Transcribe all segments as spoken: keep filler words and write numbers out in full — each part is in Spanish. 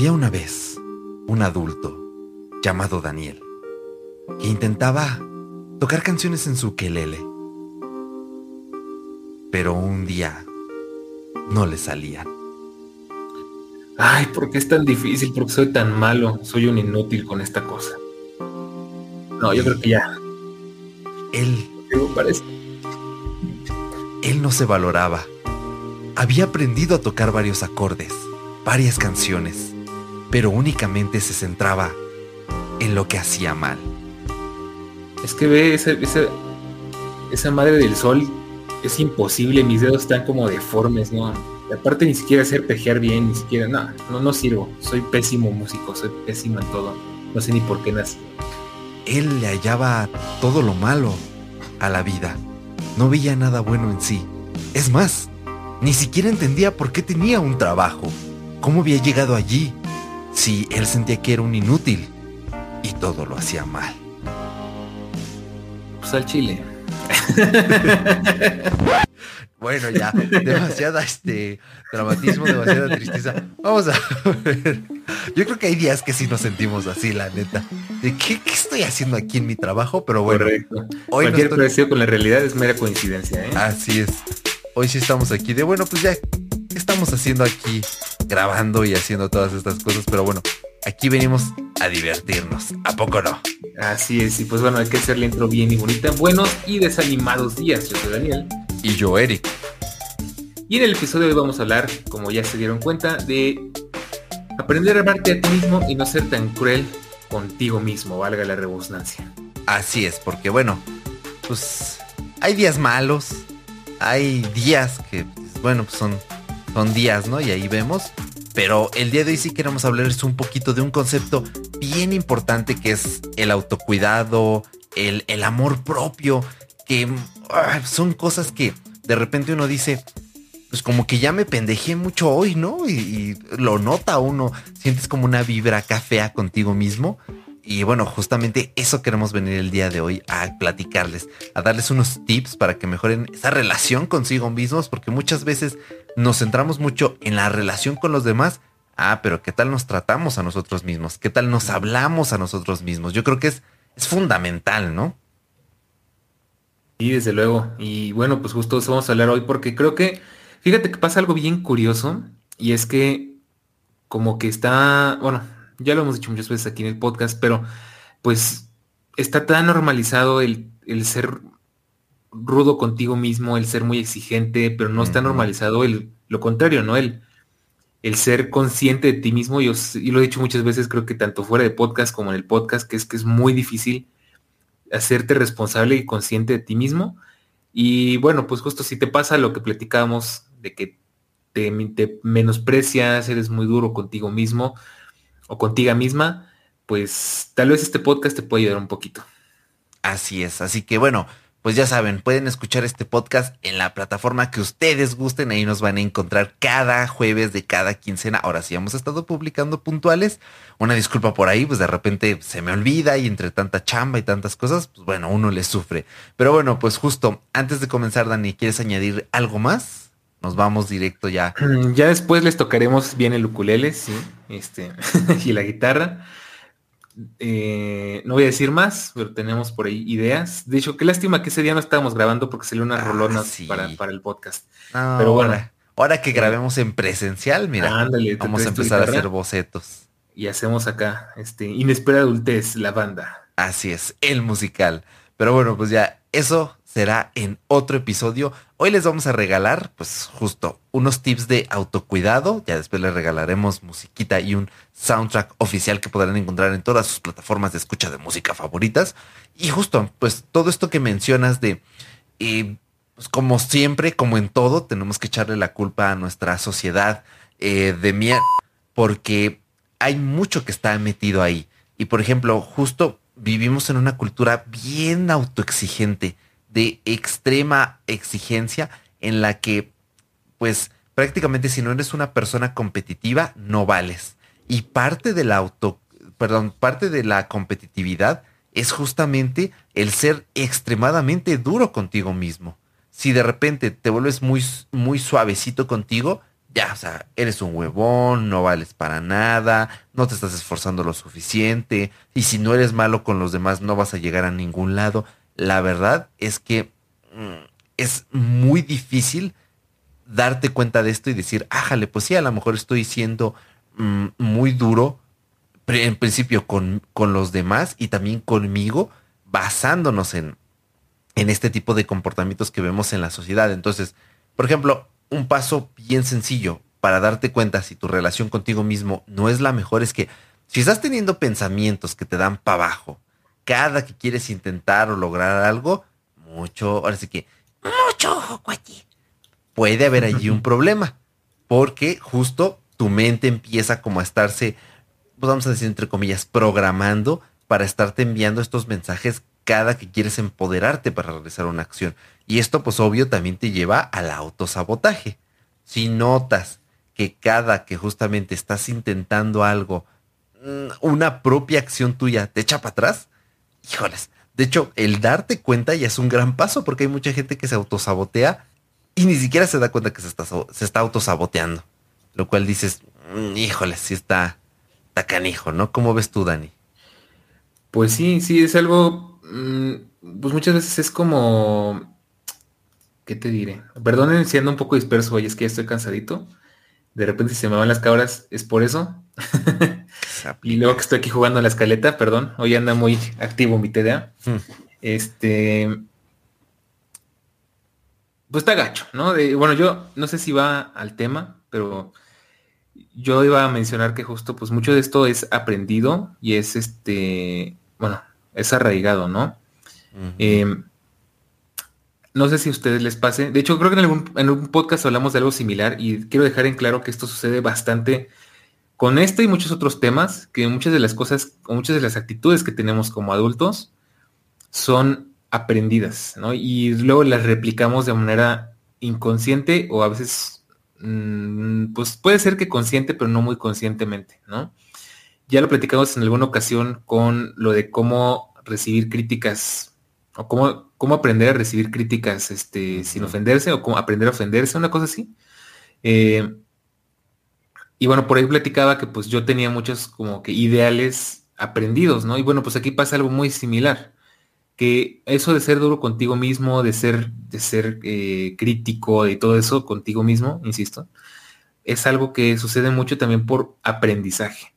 Había una vez un adulto llamado Daniel que intentaba tocar canciones en su ukelele, pero un día no le salían. Ay, ¿por qué es tan difícil? ¿Por qué soy tan malo? Soy un inútil con esta cosa. No, yo creo que ya. Él, ¿Qué me parece? él no se valoraba. Había aprendido a tocar varios acordes, varias canciones, pero únicamente se centraba en lo que hacía mal. Es que ve esa, esa, esa madre del sol. Es imposible, mis dedos están como deformes, ¿no? Y aparte ni siquiera sé arpegiar bien, ni siquiera, no, no, no sirvo. Soy pésimo músico, soy pésimo en todo. No sé ni por qué nací. Él le hallaba todo lo malo a la vida. No veía nada bueno en sí. Es más, ni siquiera entendía por qué tenía un trabajo. ¿Cómo había llegado allí? Si él sentía que era un inútil y todo lo hacía mal. Pues al chile. Bueno, ya, demasiada este dramatismo, demasiada tristeza. Vamos a ver. Yo creo que hay días que sí nos sentimos así, la neta. ¿De qué, qué estoy haciendo aquí en mi trabajo? Pero bueno, correcto. Hoy Cualquier estoy... parecido con la realidad es mera coincidencia, ¿eh? Así es. Hoy sí estamos aquí de bueno, pues ya, ¿qué estamos haciendo aquí? Grabando y haciendo todas estas cosas, pero bueno, aquí venimos a divertirnos. ¿A poco no? Así es, y pues bueno, hay que hacer la intro bien y bonita. Buenos y desanimados días, yo soy Daniel. Y yo, Eric. Y en el episodio de hoy vamos a hablar, como ya se dieron cuenta, de aprender a amarte a ti mismo y no ser tan cruel contigo mismo, valga la redundancia. Así es, porque bueno, pues hay días malos, hay días que, pues, bueno, pues son, son días, ¿no? Y ahí vemos. Pero el día de hoy sí queremos hablarles un poquito de un concepto bien importante que es el autocuidado, el, el amor propio, que uh, son cosas que de repente uno dice, pues como que ya me pendejé mucho hoy, ¿no? Y, y lo nota uno, sientes como una vibra acá fea contigo mismo. Y bueno, justamente eso queremos venir el día de hoy a platicarles, a darles unos tips para que mejoren esa relación consigo mismos, porque muchas veces nos centramos mucho en la relación con los demás. Ah, pero ¿qué tal nos tratamos a nosotros mismos? ¿Qué tal nos hablamos a nosotros mismos? Yo creo que es, es fundamental, ¿no? Sí, desde luego. Y bueno, pues justo eso vamos a hablar hoy porque creo que, fíjate que pasa algo bien curioso y es que como que está, bueno, ya lo hemos dicho muchas veces aquí en el podcast, pero pues está tan normalizado el, el ser rudo contigo mismo, el ser muy exigente, pero no está Ujú. normalizado el, lo contrario, ¿no? El, el ser consciente de ti mismo. Yo, y lo he dicho muchas veces, creo que tanto fuera de podcast como en el podcast, que es que es muy difícil hacerte responsable y consciente de ti mismo. Y bueno, pues justo si te pasa lo que platicábamos de que te, te menosprecias, eres muy duro contigo mismo o contigo misma, pues tal vez este podcast te puede ayudar un poquito. Así es, así que bueno, pues ya saben, pueden escuchar este podcast en la plataforma que ustedes gusten, ahí nos van a encontrar cada jueves de cada quincena. Ahora sí hemos estado publicando puntuales, una disculpa por ahí, pues de repente se me olvida y entre tanta chamba y tantas cosas, pues bueno, uno le sufre. Pero bueno, pues justo antes de comenzar, Dani, ¿quieres añadir algo más? Nos vamos directo ya. Ya después les tocaremos bien el ukulele, sí, este, y la guitarra. Eh, no voy a decir más, pero tenemos por ahí ideas. De hecho, qué lástima que ese día no estábamos grabando porque salió unas Ah, rolonas sí. para, para el podcast. No, Pero bueno, ahora, ahora que eh, grabemos en presencial, mira, ándale, te vamos a traes tu empezar a guitarra hacer bocetos. y hacemos acá, este, Inesperada Adultez, la banda. Así es, el musical. Pero bueno, pues ya, eso será en otro episodio. Hoy les vamos a regalar, pues justo, unos tips de autocuidado. Ya después les regalaremos musiquita y un soundtrack oficial que podrán encontrar en todas sus plataformas de escucha de música favoritas. Y justo, pues todo esto que mencionas de, eh, pues como siempre, como en todo, tenemos que echarle la culpa a nuestra sociedad eh, de mierda, porque hay mucho que está metido ahí. Y por ejemplo, justo vivimos en una cultura bien autoexigente, de extrema exigencia, en la que, pues, prácticamente si no eres una persona competitiva, no vales. Y parte de la auto, perdón, parte de la competitividad es justamente el ser extremadamente duro contigo mismo. Si de repente te vuelves muy, muy suavecito contigo, ya, o sea, eres un huevón, no vales para nada, no te estás esforzando lo suficiente, y si no eres malo con los demás no vas a llegar a ningún lado. La verdad es que mm, es muy difícil darte cuenta de esto y decir, ájale, pues sí, a lo mejor estoy siendo mm, muy duro, pri- en principio con, con los demás y también conmigo, basándonos en, en este tipo de comportamientos que vemos en la sociedad. Entonces, por ejemplo, un paso bien sencillo para darte cuenta si tu relación contigo mismo no es la mejor es que si estás teniendo pensamientos que te dan para abajo, cada que quieres intentar o lograr algo, mucho, ahora sí que, mucho ojo, cuate, puede haber allí un problema, porque justo tu mente empieza como a estarse, pues vamos a decir entre comillas, programando para estarte enviando estos mensajes cada que quieres empoderarte para realizar una acción. Y esto pues obvio también te lleva al autosabotaje. Si notas que cada que justamente estás intentando algo, mm, una propia acción tuya te echa para atrás, híjoles. De hecho, el darte cuenta ya es un gran paso porque hay mucha gente que se autosabotea y ni siquiera se da cuenta que se está, so- se está autosaboteando. Lo cual dices, "Mm, híjole, sí está, está canijo, ¿no? ¿Cómo ves tú, Dani? Pues sí, sí, es algo, mm, pues muchas veces es como, ¿qué te diré? Perdonen si ando un poco disperso hoy, es que ya estoy cansadito. De repente se me van las cabras, es por eso. Se Y luego que aplica. estoy aquí jugando a la escaleta, perdón, hoy anda muy activo mi T D A. Hmm. Este, pues está gacho, ¿no? De- bueno, yo no sé si va al tema, pero yo iba a mencionar que justo, pues mucho de esto es aprendido y es este, bueno, es arraigado, ¿no? Ujú. Em, no sé si a ustedes les pase. De hecho, creo que en algún, en un podcast hablamos de algo similar y quiero dejar en claro que esto sucede bastante con este y muchos otros temas, que muchas de las cosas o muchas de las actitudes que tenemos como adultos son aprendidas, ¿no? Y luego las replicamos de manera inconsciente o a veces, mm, pues puede ser que consciente, pero no muy conscientemente, ¿no? Ya lo platicamos en alguna ocasión con lo de cómo recibir críticas o cómo, cómo aprender a recibir críticas este, sin Ujú. ofenderse o cómo aprender a ofenderse, una cosa así. Eh, y bueno, por ahí platicaba que pues yo tenía muchos como que ideales aprendidos, ¿no? Y bueno, pues aquí pasa algo muy similar, que eso de ser duro contigo mismo, de ser, de ser eh, crítico, de todo eso contigo mismo, insisto, es algo que sucede mucho también por aprendizaje.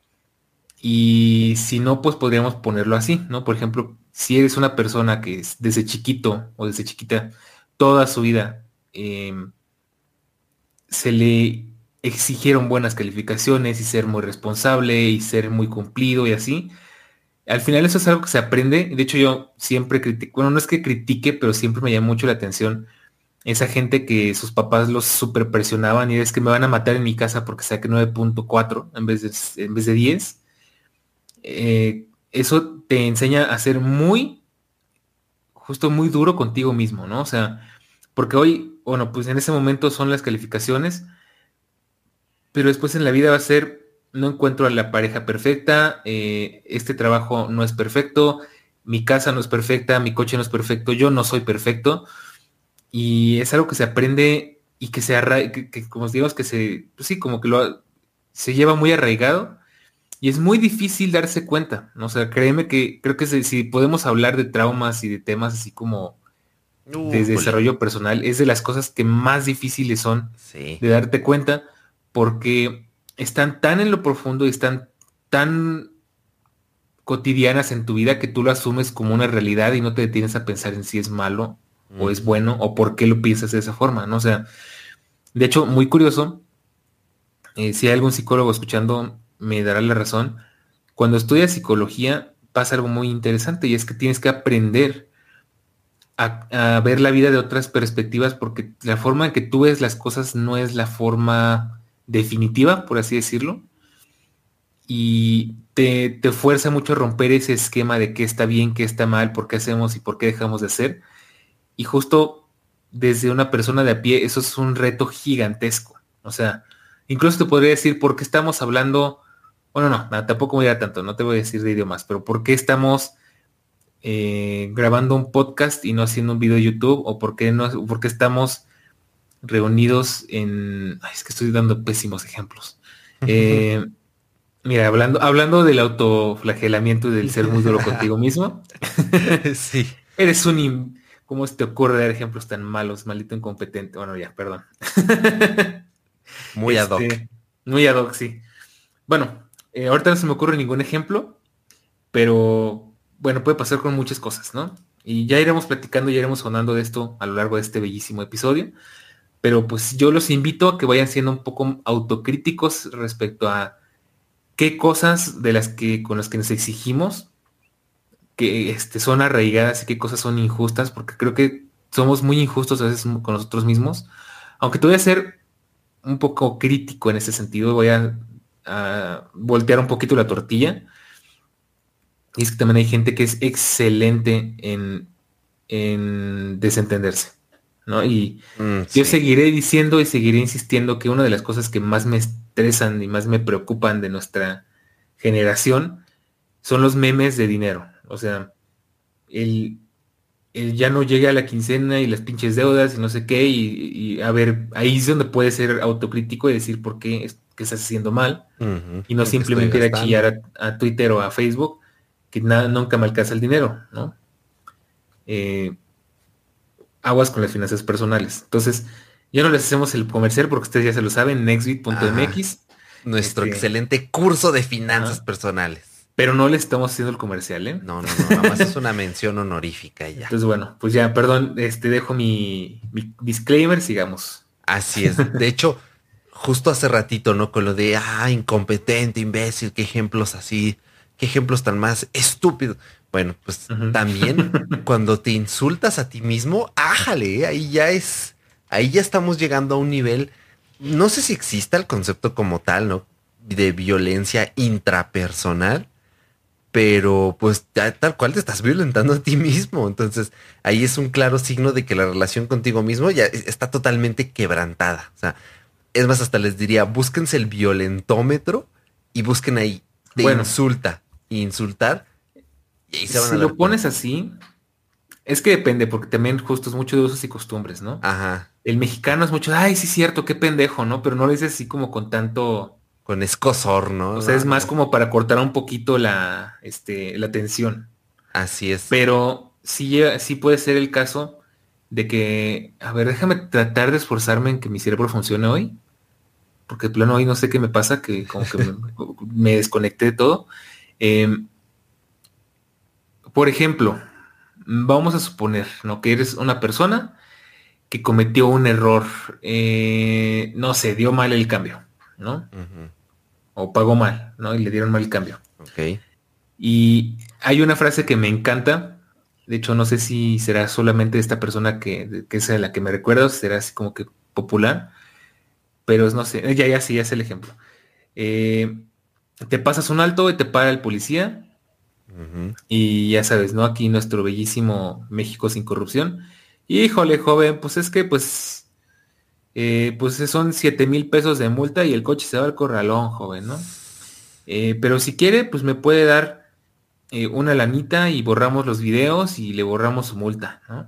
Y si no, pues podríamos ponerlo así, ¿no? Por ejemplo, si eres una persona que es desde chiquito o desde chiquita, toda su vida em, se le exigieron buenas calificaciones y ser muy responsable y ser muy cumplido y así. Al final eso es algo que se aprende. De hecho, yo siempre critico, bueno, no es que critique, pero siempre me llama mucho la atención esa gente que sus papás los super presionaban y es que me van a matar en mi casa porque saqué nueve punto cuatro en vez de, en vez de diez. Eh, eso te enseña a ser muy, justo muy duro contigo mismo, ¿no? O sea, porque hoy, bueno, pues en ese momento son las calificaciones, pero después en la vida va a ser, no encuentro a la pareja perfecta, eh, este trabajo no es perfecto, mi casa no es perfecta, mi coche no es perfecto, yo no soy perfecto, y es algo que se aprende y que se arraiga, que, que como digamos que se, pues sí, como que lo se lleva muy arraigado y es muy difícil darse cuenta, ¿no? O sea, créeme que creo que si, si podemos hablar de traumas y de temas así como de Újule. desarrollo personal, es de las cosas que más difíciles son Sí. de darte cuenta porque están tan en lo profundo y están tan cotidianas en tu vida que tú lo asumes como una realidad y no te detienes a pensar en si es malo o es Ujú. bueno o por qué lo piensas de esa forma, ¿no? O sea, de hecho, muy curioso, eh, si hay algún psicólogo escuchando, me dará la razón. Cuando estudias psicología pasa algo muy interesante y es que tienes que aprender a, a ver la vida de otras perspectivas porque la forma en que tú ves las cosas no es la forma definitiva, por así decirlo, y te, te fuerza mucho a romper ese esquema de qué está bien, qué está mal, por qué hacemos y por qué dejamos de hacer. Y justo desde una persona de a pie, eso es un reto gigantesco. O sea, incluso te podría decir por qué estamos hablando, bueno, no, no, tampoco voy a ir a tanto, no te voy a decir de idiomas, pero por qué estamos eh, grabando un podcast y no haciendo un video de YouTube, o por qué no, por qué estamos reunidos en... Ay, es que estoy dando pésimos ejemplos. Eh, mira, hablando, hablando del autoflagelamiento y del ser muy duro contigo mismo. Sí. Eres un... im- ¿Cómo se te ocurre dar ejemplos tan malos, maldito incompetente? Bueno, ya, perdón. Muy ad hoc. Este, muy ad hoc, sí. Bueno, eh, ahorita no se me ocurre ningún ejemplo, pero bueno, puede pasar con muchas cosas, ¿no? Y ya iremos platicando, ya iremos sonando de esto a lo largo de este bellísimo episodio. Pero pues yo los invito a que vayan siendo un poco autocríticos respecto a qué cosas de las que con las que nos exigimos que este, son arraigadas y qué cosas son injustas, porque creo que somos muy injustos a veces con nosotros mismos. Aunque te voy a ser un poco crítico en ese sentido, voy a, a voltear un poquito la tortilla. Y es que también hay gente que es excelente en, en desentenderse, ¿no? Y Mm, yo sí. seguiré diciendo y seguiré insistiendo que una de las cosas que más me estresan y más me preocupan de nuestra generación son los memes de dinero. O sea, el, el ya no llegue a la quincena y las pinches deudas y no sé qué, y, y a ver, ahí es donde puedes ser autocrítico y decir por qué, es, qué estás haciendo mal, Ujú. y no ¿En qué estoy simplemente ir a gastando? chillar a, a Twitter o a Facebook, que nada, nunca me alcanza el dinero, ¿no? Eh, aguas con las finanzas personales. Entonces, ya no les hacemos el comercial porque ustedes ya se lo saben, nextbit punto Ajá. m x, Nuestro este, excelente curso de finanzas ajá, personales. pero no le estamos haciendo el comercial, ¿eh? No, no, no, nada más es una mención honorífica y ya. Entonces, bueno, pues ya, perdón, este, dejo mi, mi disclaimer, sigamos. Así es. De hecho, justo hace ratito, ¿no? Con lo de, ah, incompetente, imbécil, qué ejemplos así, qué ejemplos tan más estúpidos. Bueno, pues Ujú. también cuando te insultas a ti mismo, ájale, ¿eh? Ahí ya es, ahí ya estamos llegando a un nivel, no sé si exista el concepto como tal, ¿no? De violencia intrapersonal, pero pues ya tal cual te estás violentando a ti mismo. Entonces ahí es un claro signo de que la relación contigo mismo ya es- está totalmente quebrantada. O sea, es más, hasta les diría, búsquense el violentómetro y busquen ahí, te Bueno, insulta, insultar, y ahí se van a si dar lo pones cuenta. así, es que depende, porque también justo es mucho de usos y costumbres, ¿no? Ajá, El mexicano es mucho, ay, sí, cierto, qué pendejo, ¿no? Pero no lo dices así como con tanto, con escosor, o ¿no? sea, No, es más no. como para cortar un poquito la, este, la tensión. Así es. Pero sí, llega- sí puede ser el caso de que, a ver, déjame tratar de esforzarme en que mi cerebro funcione hoy, porque de plano hoy no sé qué me pasa, que como que me, me desconecté de todo. Em, por ejemplo, vamos a suponer, ¿no? Que eres una persona que cometió un error, eh, no sé, dio mal el cambio, ¿no? Ujú. O pagó mal, ¿no? Y le dieron mal el cambio. Ok. Y hay una frase que me encanta, de hecho no sé si será solamente esta persona que, que es a la que me recuerdo, será así como que popular, pero es, no sé, ya, ya sí, ya es el ejemplo. Eh, te pasas un alto y te para el policía Ujú. y ya sabes, ¿no? Aquí nuestro bellísimo México sin corrupción. Híjole, joven, pues es que pues, eh, pues son siete mil pesos de multa y el coche se va al corralón, joven, ¿no? Eh, pero si quiere, pues me puede dar eh, una lanita y borramos los videos y le borramos su multa, ¿no?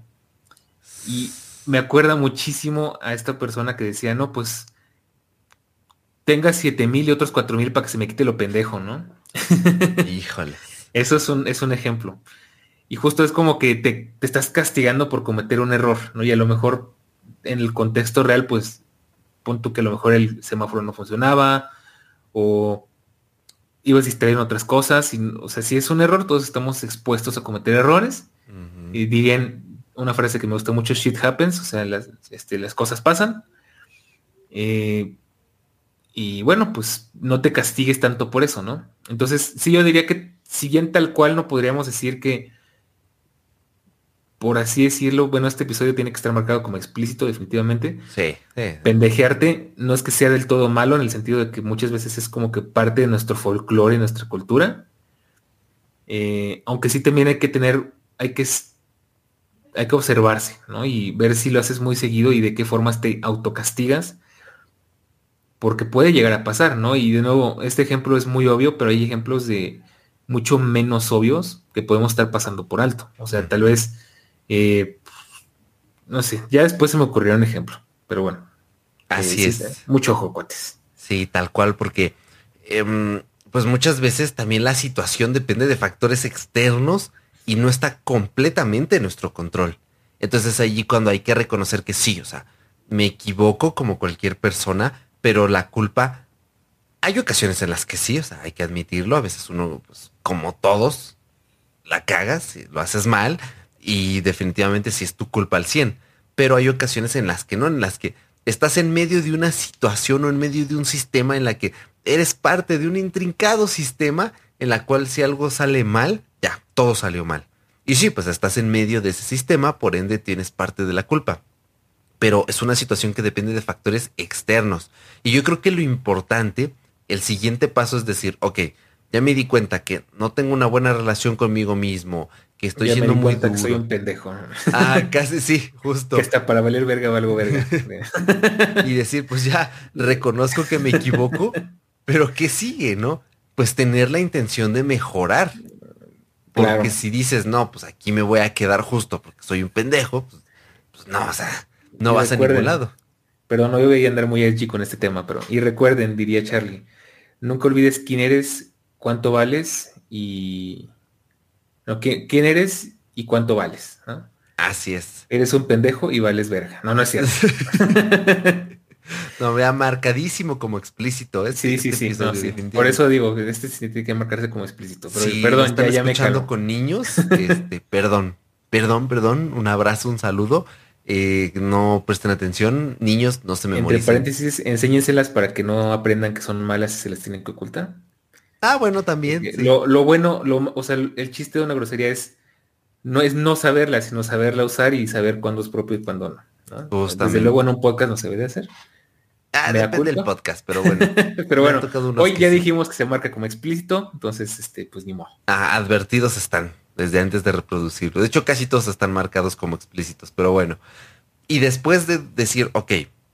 Y me acuerda muchísimo a esta persona que decía, no, pues tenga siete mil y otros cuatro mil para que se me quite lo pendejo, ¿no? Híjoles. Eso es un, es un ejemplo. Y justo es como que te, te estás castigando por cometer un error, ¿no? Y a lo mejor en el contexto real, pues pon tú que a lo mejor el semáforo no funcionaba o ibas distraído en otras cosas. Y, o sea, si es un error, todos estamos expuestos a cometer errores. Ujú. Y dirían una frase que me gusta mucho, shit happens, o sea, las, este, las cosas pasan. Eh, y bueno, pues no te castigues tanto por eso, ¿no? Entonces, sí, yo diría que si bien tal cual no podríamos decir que, por así decirlo, bueno, este episodio tiene que estar marcado como explícito definitivamente. Sí, sí. Pendejearte no es que sea del todo malo en el sentido de que muchas veces es como que parte de nuestro folclore y nuestra cultura. Eh, aunque sí también hay que tener, hay que hay que observarse, ¿no? Y ver si lo haces muy seguido y de qué formas te autocastigas, porque puede llegar a pasar, ¿no? Y de nuevo, este ejemplo es muy obvio, pero hay ejemplos de mucho menos obvios que podemos estar pasando por alto. O sea, tal Ujú. vez, eh, no sé, ya después se me ocurrió un ejemplo, pero bueno. Así Eh, sí, es. mucho ojo, cuates. Sí, tal cual, porque em, pues muchas veces también la situación depende de factores externos y no está completamente en nuestro control. Entonces es allí cuando hay que reconocer que sí, o sea, me equivoco como cualquier persona, pero la culpa, hay ocasiones en las que sí, o sea, hay que admitirlo, a veces uno, pues, como todos, la cagas, y lo haces mal y definitivamente sí es tu culpa al cien. Pero hay ocasiones en las que no, en las que estás en medio de una situación o en medio de un sistema en la que eres parte de un intrincado sistema en la cual si algo sale mal, ya, todo salió mal. Y sí, pues estás en medio de ese sistema, por ende tienes parte de la culpa. Pero es una situación que depende de factores externos. Y yo creo que lo importante, el siguiente paso es decir, ok, ya me di cuenta que no tengo una buena relación conmigo mismo, que estoy Ya me siendo di muy cuenta que soy duro. un pendejo. Ah, casi sí, Que justo. hasta para valer verga valgo verga. Y decir, pues ya reconozco que me equivoco, pero ¿qué sigue, no? Pues tener la intención de mejorar. Porque Claro. si dices, no, pues aquí me voy a quedar justo porque soy un pendejo, pues, pues no, o sea, no Y vas a ningún recuerden, lado. perdón, no yo voy a andar muy edgy con este tema, pero y recuerden, diría Charlie, nunca olvides quién eres, cuánto vales y no, ¿quién, quién eres y cuánto vales? ¿No? Así es. Eres un pendejo y vales verga. No, no es cierto. No, vea marcadísimo como explícito este, Sí, sí, este sí, no, episodio, sí. Por definitivamente. eso digo, que este sí tiene que marcarse como explícito. Pero Si lo perdón, ya, están ya me escuchando calmo. con niños, este, perdón, perdón, perdón, un abrazo, un saludo. Eh, no presten atención, niños, no se Entre memoricen. paréntesis, enséñenselas para que no aprendan que son malas y se las tienen que ocultar. Ah, bueno, también, Porque sí. lo, lo bueno, lo, o sea, el, el chiste de una grosería es no es no saberla, sino saberla usar y saber cuándo es propio y cuándo no. ¿No? Desde luego Justamente. en un podcast no se debe de hacer. Ah, Mea depende del culpa. podcast, pero bueno, Pero me han bueno, tocado unos hoy que ya sí. dijimos que se marca como explícito, entonces, este, pues ni modo. Ah, advertidos están desde antes de reproducirlo. De hecho, casi todos están marcados como explícitos, pero bueno. Y después de decir, ok,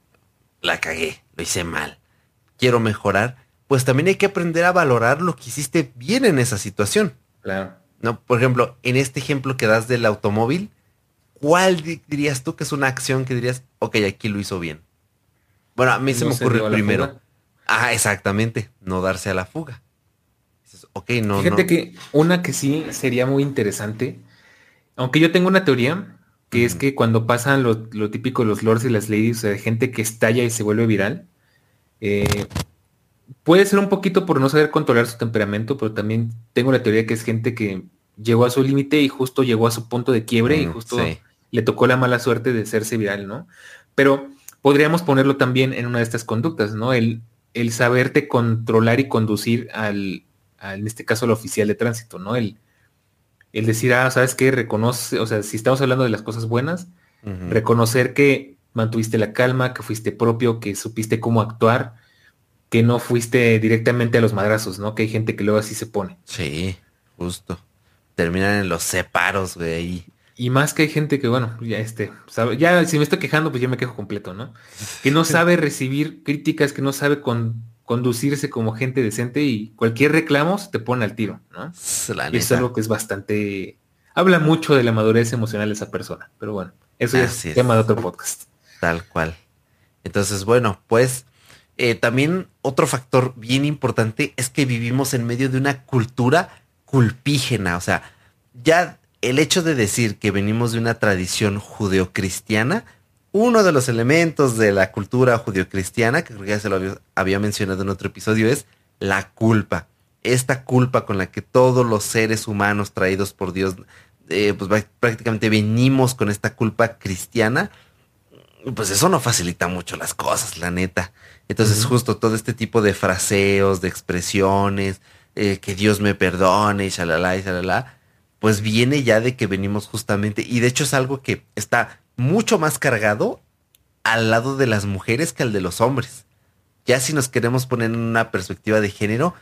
la cagué, lo hice mal, quiero mejorar, pues también hay que aprender a valorar lo que hiciste bien en esa situación. Claro. ¿No? Por ejemplo, en este ejemplo que das del automóvil, ¿cuál di- dirías tú que es una acción que dirías, ok, aquí lo hizo bien? Bueno, a mí se No me se ocurre dio el a la primero. fuga. Ah, exactamente, no darse a la fuga. Dices, ok, no, Fíjate no. que una que sí sería muy interesante, aunque yo tengo una teoría, que es Ujú, que cuando pasan lo, lo típico los lords y las ladies, o sea, gente que estalla y se vuelve viral, eh, puede ser un poquito por no saber controlar su temperamento, pero también tengo la teoría que es gente que llegó a su límite y justo llegó a su punto de quiebre y mm, justo sí, le tocó la mala suerte de hacerse viral, ¿no? Pero podríamos ponerlo también en una de estas conductas, ¿no? El, el saberte controlar y conducir al, al, en este caso, al oficial de tránsito, ¿no? El, el decir, ah, ¿sabes qué? Reconoce, o sea, si estamos hablando de las cosas buenas, ujú, reconocer que mantuviste la calma, que fuiste propio, que supiste cómo actuar, que no fuiste directamente a los madrazos, ¿no? Que hay gente que luego así se pone. sí, justo. Terminan en los separos, güey, ahí. Y más que hay gente que, bueno, ya este, sabe, ya si me estoy quejando, pues yo me quejo completo, ¿no? Que no sabe recibir críticas, que no sabe con, conducirse como gente decente y cualquier reclamo se te pone al tiro, ¿no? La Y eso es neta, algo que es bastante, habla mucho de la madurez emocional de esa persona, pero bueno, eso ya es así tema de es, otro podcast. tal cual. Entonces, bueno, pues eh, también otro factor bien importante es que vivimos en medio de una cultura culpígena. O sea, ya el hecho de decir que venimos de una tradición judeocristiana, uno de los elementos de la cultura judeocristiana, que creo que ya se lo había, había mencionado en otro episodio, es la culpa. Esta culpa con la que todos los seres humanos traídos por Dios, eh, pues va- prácticamente venimos con esta culpa cristiana, pues eso no facilita mucho las cosas, la neta. Entonces, Ujú. justo todo este tipo de fraseos, de expresiones, eh, que Dios me perdone, y shalala, y shalala, pues viene ya de que venimos justamente, y de hecho es algo que está mucho más cargado al lado de las mujeres que al de los hombres. Ya si nos queremos poner en una perspectiva de género,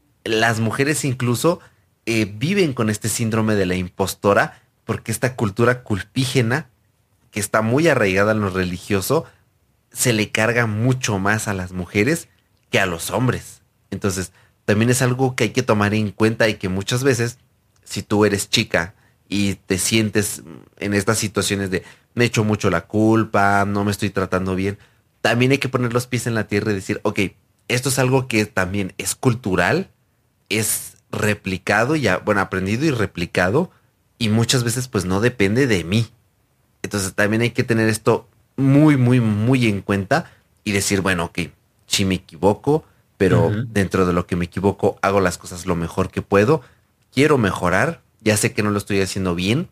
las mujeres incluso eh, viven con este síndrome de la impostora, porque esta cultura culpígena, que está muy arraigada en lo religioso, se le carga mucho más a las mujeres que a los hombres. Entonces, también es algo que hay que tomar en cuenta y que muchas veces, si tú eres chica y te sientes en estas situaciones de me echo mucho la culpa, no me estoy tratando bien, también hay que poner los pies en la tierra y decir, ok, esto es algo que también es cultural, es replicado, ya, bueno, aprendido y replicado, y muchas veces pues no depende de mí. Entonces también hay que tener esto muy, muy, muy en cuenta y decir, bueno, ok, sí me equivoco, pero Ujú. dentro de lo que me equivoco hago las cosas lo mejor que puedo, quiero mejorar, ya sé que no lo estoy haciendo bien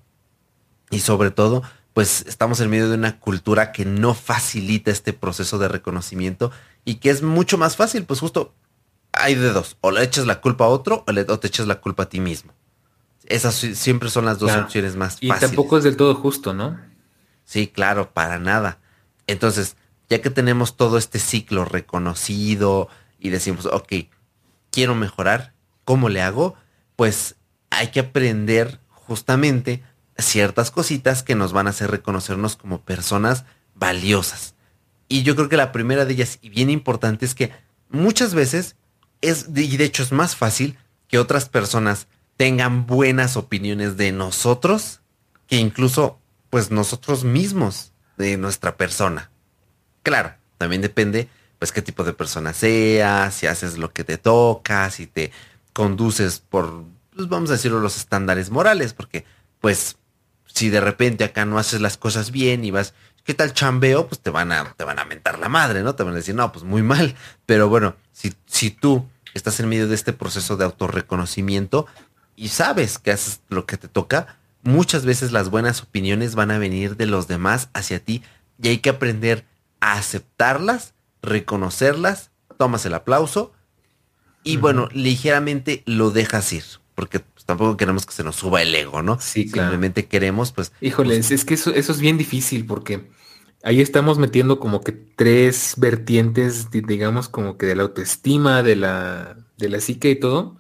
y sobre todo, pues estamos en medio de una cultura que no facilita este proceso de reconocimiento y que es mucho más fácil, pues justo hay de dos, o le echas la culpa a otro o, le, o te echas la culpa a ti mismo. Esas si- siempre son las dos Claro. opciones más Y tampoco fáciles. es del todo justo, ¿no? Sí, claro, para nada. Entonces, ya que tenemos todo este ciclo reconocido y decimos, ok, quiero mejorar, ¿cómo le hago? Pues hay que aprender justamente ciertas cositas que nos van a hacer reconocernos como personas valiosas. Y yo creo que la primera de ellas, y bien importante, es que muchas veces es, y de hecho es más fácil que otras personas tengan buenas opiniones de nosotros que incluso pues nosotros mismos de nuestra persona. Claro, también depende pues qué tipo de persona seas, si haces lo que te toca, si te conduces por, pues vamos a decirlo, los estándares morales, porque pues si de repente acá no haces las cosas bien y vas, ¿qué tal chambeo? Pues te van a, te van a mentar la madre, ¿no? Te van a decir, no, pues muy mal. Pero bueno, si, si tú estás en medio de este proceso de autorreconocimiento y sabes que haces lo que te toca, muchas veces las buenas opiniones van a venir de los demás hacia ti y hay que aprender a aceptarlas, reconocerlas, tomas el aplauso y bueno, Ujú. ligeramente lo dejas ir, porque pues, tampoco queremos que se nos suba el ego, ¿no? Sí, claro. Simplemente queremos, pues, pues, Híjoles, es que eso, eso es bien difícil porque ahí estamos metiendo como que tres vertientes, di- digamos, como que de la autoestima, de la, de la psique y todo.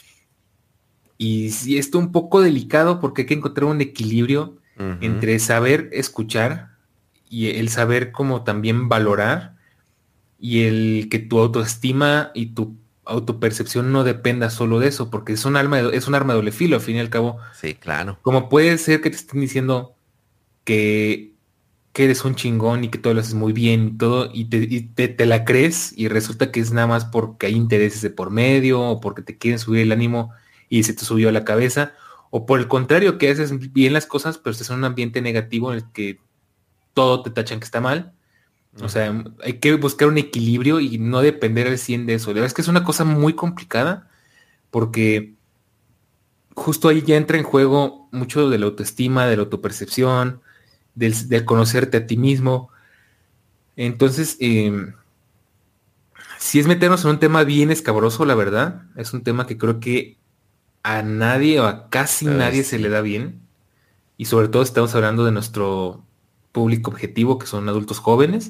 Y sí, esto un poco delicado porque hay que encontrar un equilibrio ujú, entre saber escuchar y el saber como también valorar y el que tu autoestima y tu autopercepción no dependa solo de eso, porque es un arma de- es un arma de doble filo, al fin y al cabo. sí, claro. Como puede ser que te estén diciendo que, que eres un chingón y que todo lo haces muy bien y todo, y te, y te, te la crees y resulta que es nada más porque hay intereses de por medio o porque te quieren subir el ánimo y se te subió a la cabeza, o por el contrario, que haces bien las cosas, pero estás en un ambiente negativo en el que todo te tachan que está mal. O sea, Ujú, hay que buscar un equilibrio y no depender al cien de eso. La verdad es que es una cosa muy complicada porque justo ahí ya entra en juego mucho de la autoestima, de la autopercepción, del, del conocerte a ti mismo. Entonces, eh, si es meternos en un tema bien escabroso, la verdad, es un tema que creo que a nadie o a casi ay, nadie se le sí. da bien. Y sobre todo estamos hablando de nuestro público objetivo, que son adultos jóvenes.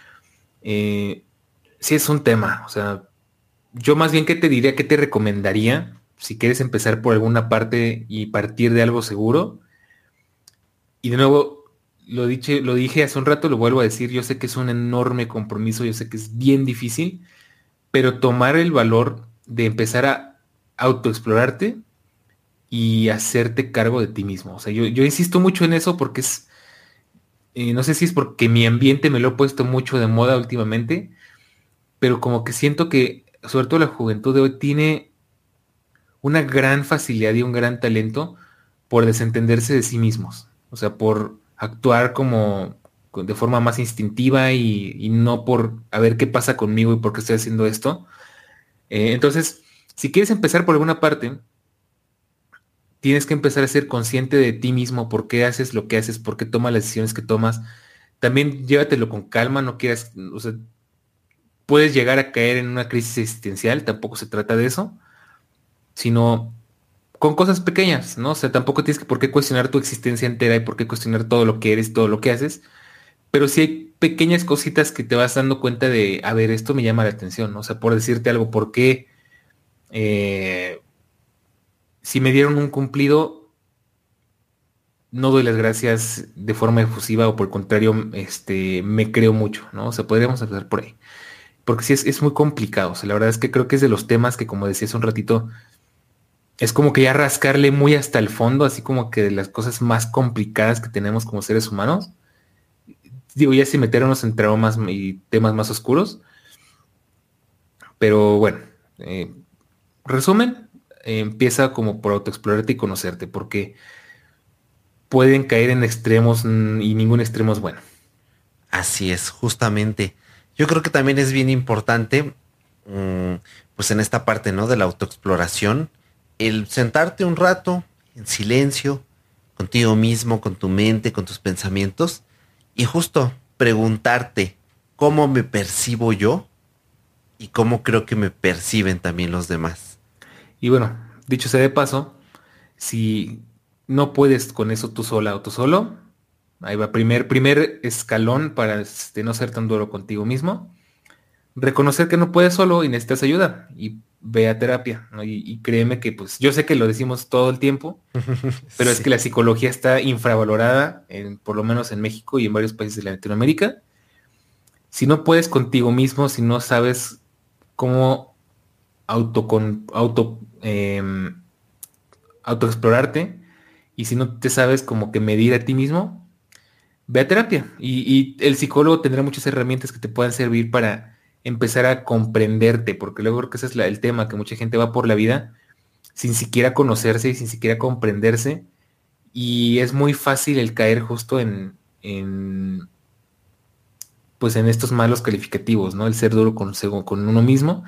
Eh, sí es un tema, o sea, yo más bien que te diría, que te recomendaría, si quieres empezar por alguna parte y partir de algo seguro. Y de nuevo, lo dije, lo dije hace un rato, lo vuelvo a decir, yo sé que es un enorme compromiso, yo sé que es bien difícil, pero tomar el valor de empezar a autoexplorarte y hacerte cargo de ti mismo. O sea, yo, yo insisto mucho en eso porque es, eh, no sé si es porque mi ambiente me lo he puesto mucho de moda últimamente, pero como que siento que, sobre todo la juventud de hoy, tiene una gran facilidad y un gran talento por desentenderse de sí mismos. O sea, por actuar como de forma más instintiva y, y no por a ver qué pasa conmigo y por qué estoy haciendo esto. Eh, entonces, si quieres empezar por alguna parte, tienes que empezar a ser consciente de ti mismo, por qué haces lo que haces, por qué tomas las decisiones que tomas. También llévatelo con calma, no quieras, o sea, puedes llegar a caer en una crisis existencial, tampoco se trata de eso, sino con cosas pequeñas, ¿no? O sea, tampoco tienes que por qué cuestionar tu existencia entera y por qué cuestionar todo lo que eres, todo lo que haces, pero sí hay pequeñas cositas que te vas dando cuenta de, a ver, esto me llama la atención, ¿no? O sea, por decirte algo, ¿por qué eh, si me dieron un cumplido, no doy las gracias de forma efusiva o por el contrario, este, me creo mucho, ¿no? O sea, podríamos empezar por ahí. Porque sí es, es muy complicado. O sea, la verdad es que creo que es de los temas que, como decía hace un ratito, es como que ya rascarle muy hasta el fondo, así como que de las cosas más complicadas que tenemos como seres humanos. digo, ya sin meternos en traumas y temas más oscuros. Pero bueno, eh, resumen, eh, empieza como por autoexplorarte y conocerte, porque pueden caer en extremos mm, y ningún extremo es bueno. Así es, justamente. Yo creo que también es bien importante, mm, pues en esta parte, ¿no? De la autoexploración, el sentarte un rato en silencio, contigo mismo, con tu mente, con tus pensamientos, y justo preguntarte cómo me percibo yo y cómo creo que me perciben también los demás. Y bueno, dicho sea de paso, si no puedes con eso tú sola o tú solo, ahí va, primer, primer escalón para este, no ser tan duro contigo mismo. Reconocer que no puedes solo y necesitas ayuda y ve a terapia, ¿no? Y, y créeme que pues yo sé que lo decimos todo el tiempo, pero es Sí. que la psicología está infravalorada, en, por lo menos en México y en varios países de Latinoamérica. Si no puedes contigo mismo, si no sabes cómo auto, con, auto, em, autoexplorarte y si no te sabes como que medir a ti mismo, ve a terapia. Y, y el psicólogo tendrá muchas herramientas que te puedan servir para empezar a comprenderte, porque luego creo que ese es la- el tema, que mucha gente va por la vida sin siquiera conocerse y sin siquiera comprenderse. Y es muy fácil el caer justo en, en, pues en estos malos calificativos, ¿no? El ser duro con, sego- con uno mismo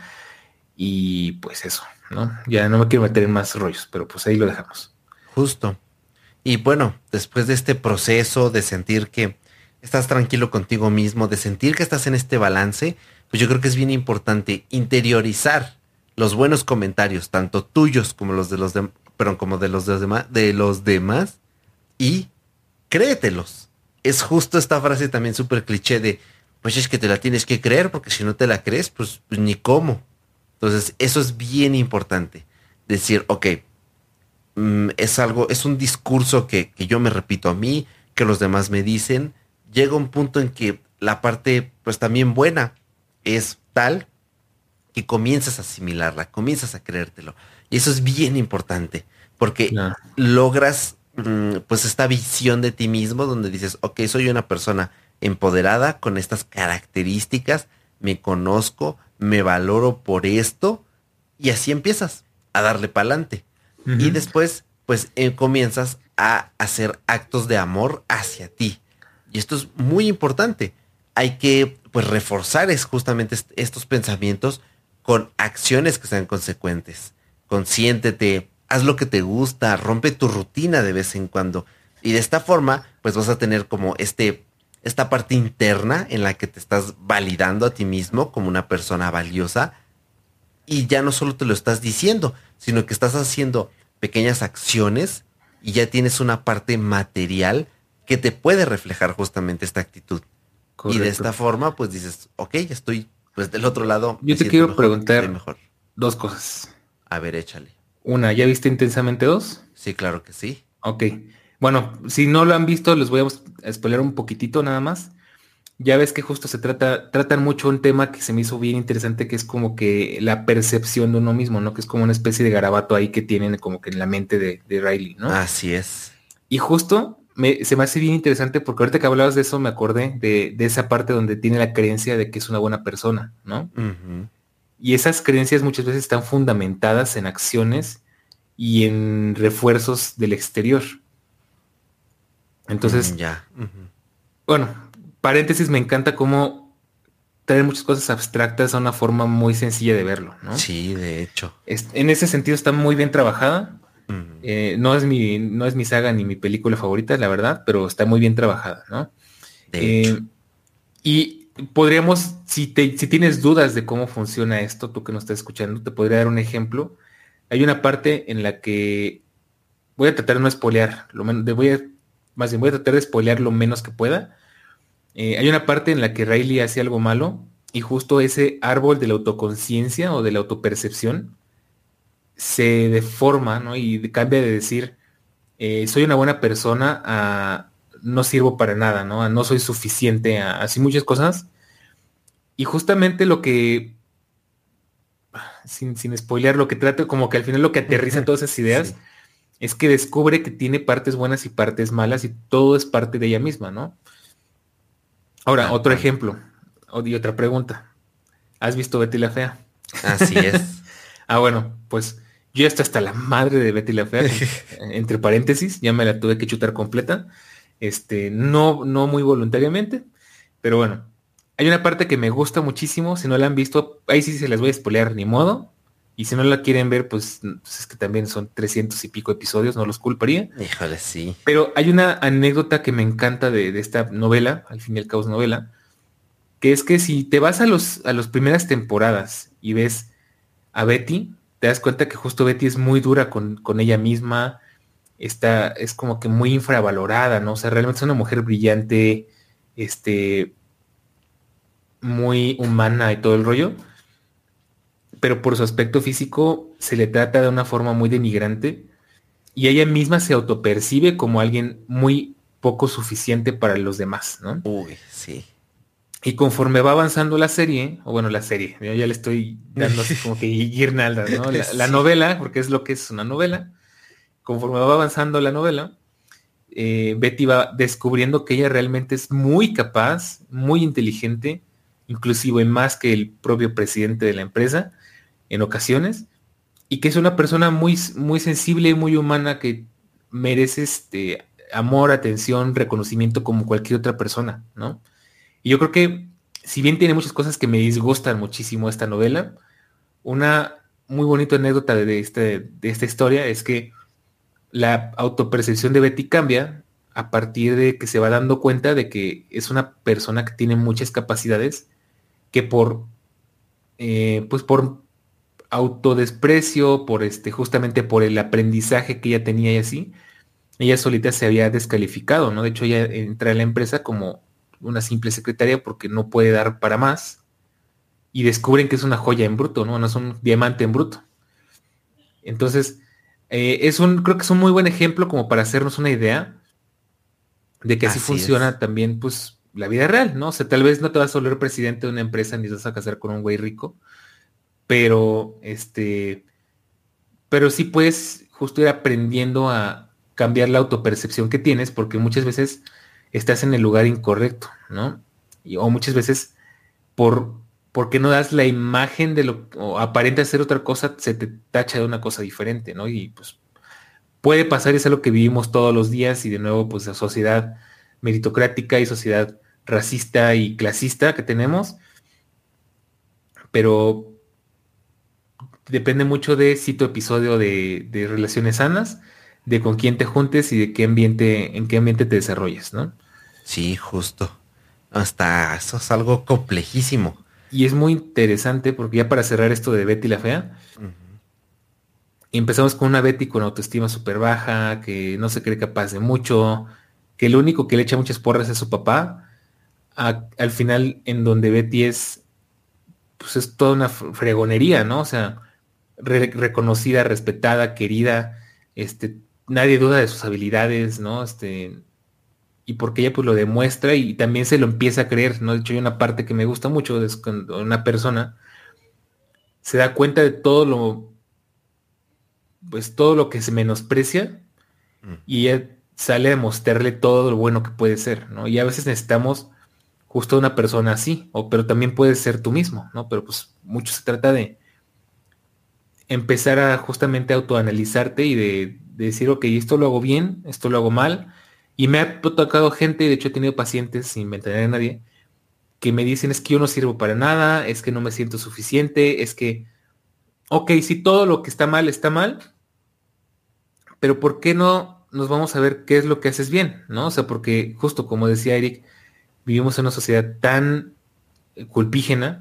y pues eso, ¿no? Ya no me quiero meter en más rollos, pero pues ahí lo dejamos. Justo. Y bueno, después de este proceso de sentir que estás tranquilo contigo mismo, de sentir que estás en este balance, pues yo creo que es bien importante interiorizar los buenos comentarios, tanto tuyos como los de los demás, perdón, como de los de los demás, de los demás, y créetelos. Es justo esta frase también súper cliché de, pues es que te la tienes que creer, porque si no te la crees, pues, pues ni cómo. Entonces, eso es bien importante. Decir, ok, mm, es algo, es un discurso que, que yo me repito a mí, que los demás me dicen. Llega un punto en que la parte, pues también buena, es tal que comienzas a asimilarla, comienzas a creértelo. Y eso es bien importante, porque Claro. logras, mm, pues esta visión de ti mismo donde dices, ok, soy una persona empoderada con estas características, me conozco, me valoro por esto, y así empiezas a darle para adelante. Y Ujú. después, pues eh, comienzas a hacer actos de amor hacia ti. Y esto es muy importante. Hay que, pues, reforzar es justamente est- estos pensamientos con acciones que sean consecuentes. Consiéntete, haz lo que te gusta, rompe tu rutina de vez en cuando. Y de esta forma, pues vas a tener como este, esta parte interna en la que te estás validando a ti mismo como una persona valiosa y ya no solo te lo estás diciendo, sino que estás haciendo pequeñas acciones y ya tienes una parte material que te puede reflejar justamente esta actitud. Y de Correcto. esta forma, pues dices, ok, ya estoy, pues del otro lado Yo me te siento quiero mejor, estoy preguntar mejor. dos cosas. A ver, échale. Una, ¿ya viste Intensamente dos? Sí, claro que sí. Ok. Bueno, si no lo han visto, les voy a spoiler un poquitito nada más. Ya ves que justo se trata, tratan mucho un tema que se me hizo bien interesante, que es como que la percepción de uno mismo, ¿no? Que es como una especie de garabato ahí que tienen como que en la mente de, de Riley, ¿no? Así es. Y justo me, se me hace bien interesante porque ahorita que hablabas de eso me acordé de, de esa parte donde tiene la creencia de que es una buena persona, ¿no? Ujú. Y esas creencias muchas veces están fundamentadas en acciones y en refuerzos del exterior. Mm, Entonces, ya. Ujú. bueno, paréntesis, me encanta cómo traer muchas cosas abstractas a una forma muy sencilla de verlo, ¿no? Sí, de hecho. Es- en ese sentido está muy bien trabajada. Ujú. Eh, no es mi, no es mi saga ni mi película favorita, la verdad, pero está muy bien trabajada, ¿no? De hecho. Eh, y podríamos, si, te, si tienes dudas de cómo funciona esto, tú que nos estás escuchando, te podría dar un ejemplo. Hay una parte en la que voy a tratar de no spoilear, lo menos, de voy a, más bien voy a tratar de spoilear lo menos que pueda. Eh, hay una parte en la que Riley hace algo malo y justo ese árbol de la autoconciencia o de la autopercepción se deforma, ¿no? Y cambia de decir, eh, soy una buena persona a no sirvo para nada, ¿no? A no soy suficiente, a así muchas cosas. Y justamente lo que, sin, sin spoilear, lo que trata, como que al final lo que aterriza todas esas ideas Sí. es que descubre que tiene partes buenas y partes malas y todo es parte de ella misma, ¿no? Ahora, Ah, otro ah, ejemplo, o- y otra pregunta. ¿Has visto Betty la Fea? así es. Ah, bueno, pues yo ya estoy hasta la madre de Betty la Fea, con- entre paréntesis, ya me la tuve que chutar completa. Este, no, no muy voluntariamente, pero bueno. Hay una parte que me gusta muchísimo, si no la han visto, ahí sí se las voy a spoilear, ni modo. Y si no la quieren ver, pues, pues es que también son trescientos y pico episodios, no los culparía. Híjole, sí. Pero hay una anécdota que me encanta de, de esta novela, al fin y al cabo es novela, que es que si te vas a los a las primeras temporadas y ves a Betty, te das cuenta que justo Betty es muy dura con, con ella misma, está, es como que muy infravalorada, ¿no? O sea, realmente es una mujer brillante, este, muy humana y todo el rollo, pero por su aspecto físico se le trata de una forma muy denigrante y ella misma se autopercibe como alguien muy poco suficiente para los demás, ¿no? Uy, sí. Y conforme va avanzando la serie, o bueno, la serie, yo ya le estoy dando así como que guirnaldas, ¿no? La, la Sí. novela, porque es lo que es una novela, conforme va avanzando la novela, eh, Betty va descubriendo que ella realmente es muy capaz, muy inteligente, inclusive más que el propio presidente de la empresa en ocasiones, y que es una persona muy, muy sensible y muy humana que merece este amor, atención, reconocimiento como cualquier otra persona, ¿no? Y yo creo que, si bien tiene muchas cosas que me disgustan muchísimo esta novela, una muy bonita anécdota de, de este, de esta historia es que la autopercepción de Betty cambia a partir de que se va dando cuenta de que es una persona que tiene muchas capacidades que por, eh, pues por autodesprecio, por este, justamente por el aprendizaje que ella tenía y así, ella solita se había descalificado, ¿no? De hecho, ella entra a la empresa como una simple secretaria porque no puede dar para más y descubren que es una joya en bruto, ¿no? No es un diamante en bruto. Entonces, eh, es un, creo que es un muy buen ejemplo como para hacernos una idea de que así Así es. funciona también, pues, la vida real, ¿no? O sea, tal vez no te vas a volver presidente de una empresa ni te vas a casar con un güey rico, pero, este, pero sí puedes justo ir aprendiendo a cambiar la autopercepción que tienes, porque muchas veces estás en el lugar incorrecto, ¿no? Y, o muchas veces por porque no das la imagen de lo o aparenta ser otra cosa, se te tacha de una cosa diferente, ¿no? Y pues puede pasar, es algo que vivimos todos los días y de nuevo pues la sociedad meritocrática y sociedad racista y clasista que tenemos, pero depende mucho de si tu episodio de, de relaciones sanas, de con quién te juntes y de qué ambiente, en qué ambiente te desarrolles, ¿no? Sí, justo. Hasta eso es algo complejísimo. Y es muy interesante porque ya para cerrar esto de Betty la Fea, Ujú. empezamos con una Betty con autoestima súper baja, que no se cree capaz de mucho, que el único que le echa muchas porras es su papá, a- al final en donde Betty es, pues es toda una fr- fregonería, ¿no? O sea, re- reconocida, respetada, querida, este, nadie duda de sus habilidades, ¿no? Este, y porque ella pues lo demuestra y también se lo empieza a creer, ¿no? De hecho hay una parte que me gusta mucho, es cuando una persona se da cuenta de todo lo, pues todo lo que se menosprecia Ujú. y ella sale a mostrarle todo lo bueno que puede ser, ¿no? Y a veces necesitamos justo una persona así, o pero también puedes ser tú mismo, ¿no? Pero pues mucho se trata de empezar a justamente autoanalizarte y de, de decir, ok, esto lo hago bien, esto lo hago mal. Y me ha tocado gente, de hecho he tenido pacientes, sin mentir a nadie, que me dicen es que yo no sirvo para nada, es que no me siento suficiente, es que, ok, si todo lo que está mal está mal, pero ¿por qué no nos vamos a ver qué es lo que haces bien? ¿No? O sea, porque justo como decía Eric, vivimos en una sociedad tan eh, culpígena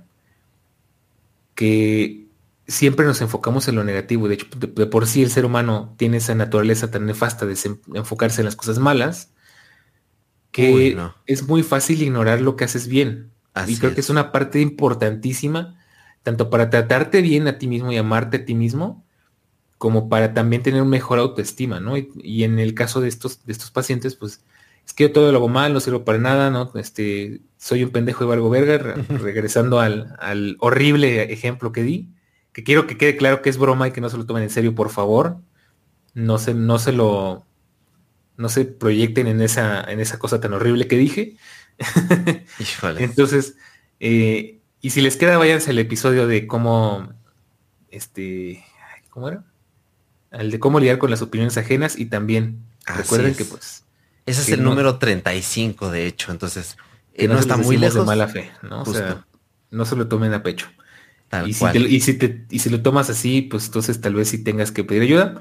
que siempre nos enfocamos en lo negativo. De hecho, de, de por sí el ser humano tiene esa naturaleza tan nefasta de se- enfocarse en las cosas malas, Uy, que no. es muy fácil ignorar lo que haces bien. Y Así creo que es es. una parte importantísima, tanto para tratarte bien a ti mismo y amarte a ti mismo, como para también tener un mejor autoestima, ¿no? Y, y en el caso de estos, de estos pacientes, pues es que yo todo lo hago mal, no sirvo para nada, ¿no? Este, soy un pendejo y valgo verga, re- regresando al, al horrible ejemplo que di, que quiero que quede claro que es broma y que no se lo tomen en serio, por favor. No se, no se lo, no se proyecten en esa, en esa cosa tan horrible que dije. Híjole. Entonces, eh, y si les queda, váyanse al episodio de cómo, este, ¿cómo era? Al de cómo lidiar con las opiniones ajenas y también Así recuerden es. que pues, Ese es que el no, número treinta y cinco, de hecho. Entonces, que eh, no no se está los muy decimos de lejos. mala fe, ¿no? O Justo. sea, no se lo tomen a pecho. Tal Y si te, cual. y si te, y si lo tomas así, pues entonces tal vez sí tengas que pedir ayuda.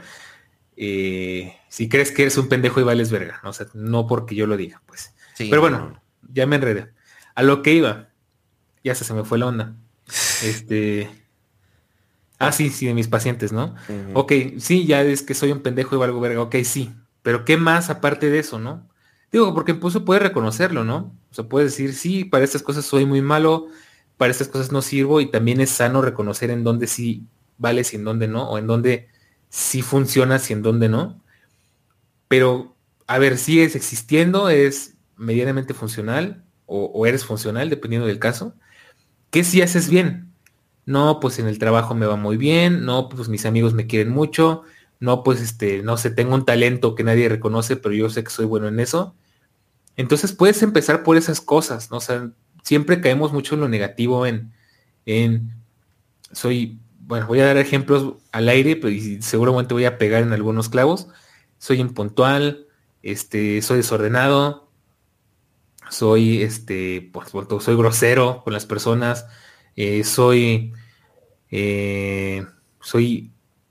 Eh, si crees que eres un pendejo y vales verga, ¿no? O sea, no porque yo lo diga, pues. Sí, Pero no, no, bueno, no. ya me enredé. A lo que iba, ya se, se me fue la onda. Este. Ah, sí, sí, de mis pacientes, ¿no? Ujú. Ok, sí, ya es que soy un pendejo y valgo verga, ok, sí. Pero ¿qué más aparte de eso, no? Digo, porque pues puedes reconocerlo, ¿no? O sea, puedes decir, sí, para estas cosas soy muy malo, para estas cosas no sirvo, y también es sano reconocer en dónde sí vales y en dónde no, o en dónde sí funcionas y en dónde no. Pero, a ver, sigues existiendo, es medianamente funcional, o, o eres funcional, dependiendo del caso. ¿Qué si haces bien? No, pues en el trabajo me va muy bien, no, pues mis amigos me quieren mucho, no, pues este, no sé, tengo un talento que nadie reconoce, pero yo sé que soy bueno en eso. Entonces puedes empezar por esas cosas, ¿no? O sea, siempre caemos mucho en lo negativo, en, en, soy, bueno, voy a dar ejemplos al aire, pero y seguramente voy a pegar en algunos clavos. Soy impuntual, este, soy desordenado, soy, este, pues, bueno, soy grosero con las personas, eh, soy eh, soy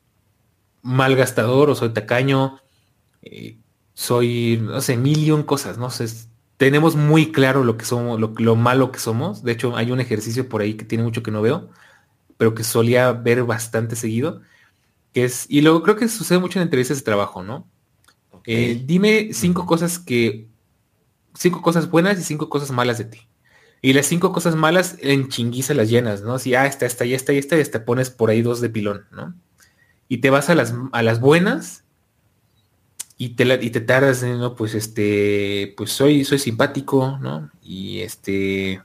mal gastador o soy tacaño, eh, soy, no sé, mil y un cosas, ¿no? sé, tenemos muy claro lo que somos, lo, lo malo que somos. De hecho, hay un ejercicio por ahí que tiene mucho que no veo, pero que solía ver bastante seguido, que es, y luego creo que sucede mucho en entrevistas de trabajo, ¿no? Ok. Eh, dime cinco Ujú. cosas que, cinco cosas buenas y cinco cosas malas de ti. Y las cinco cosas malas en chinguiza las llenas, ¿no? Si, ah, esta, esta, y esta, y esta, y esta pones por ahí dos de pilón, ¿no? Y te vas a las, a las buenas y te, la, y te tardas, en, ¿no? Pues este, pues soy, soy simpático, ¿no? Y este,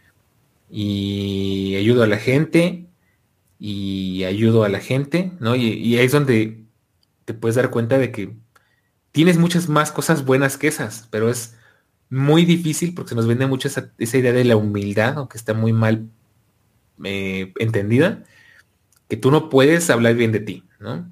y ayudo a la gente, y ayudo a la gente, ¿no? Y, y ahí es donde te puedes dar cuenta de que tienes muchas más cosas buenas que esas, pero es muy difícil porque se nos vende mucho esa, esa idea de la humildad, aunque está muy mal eh, entendida, que tú no puedes hablar bien de ti, ¿no?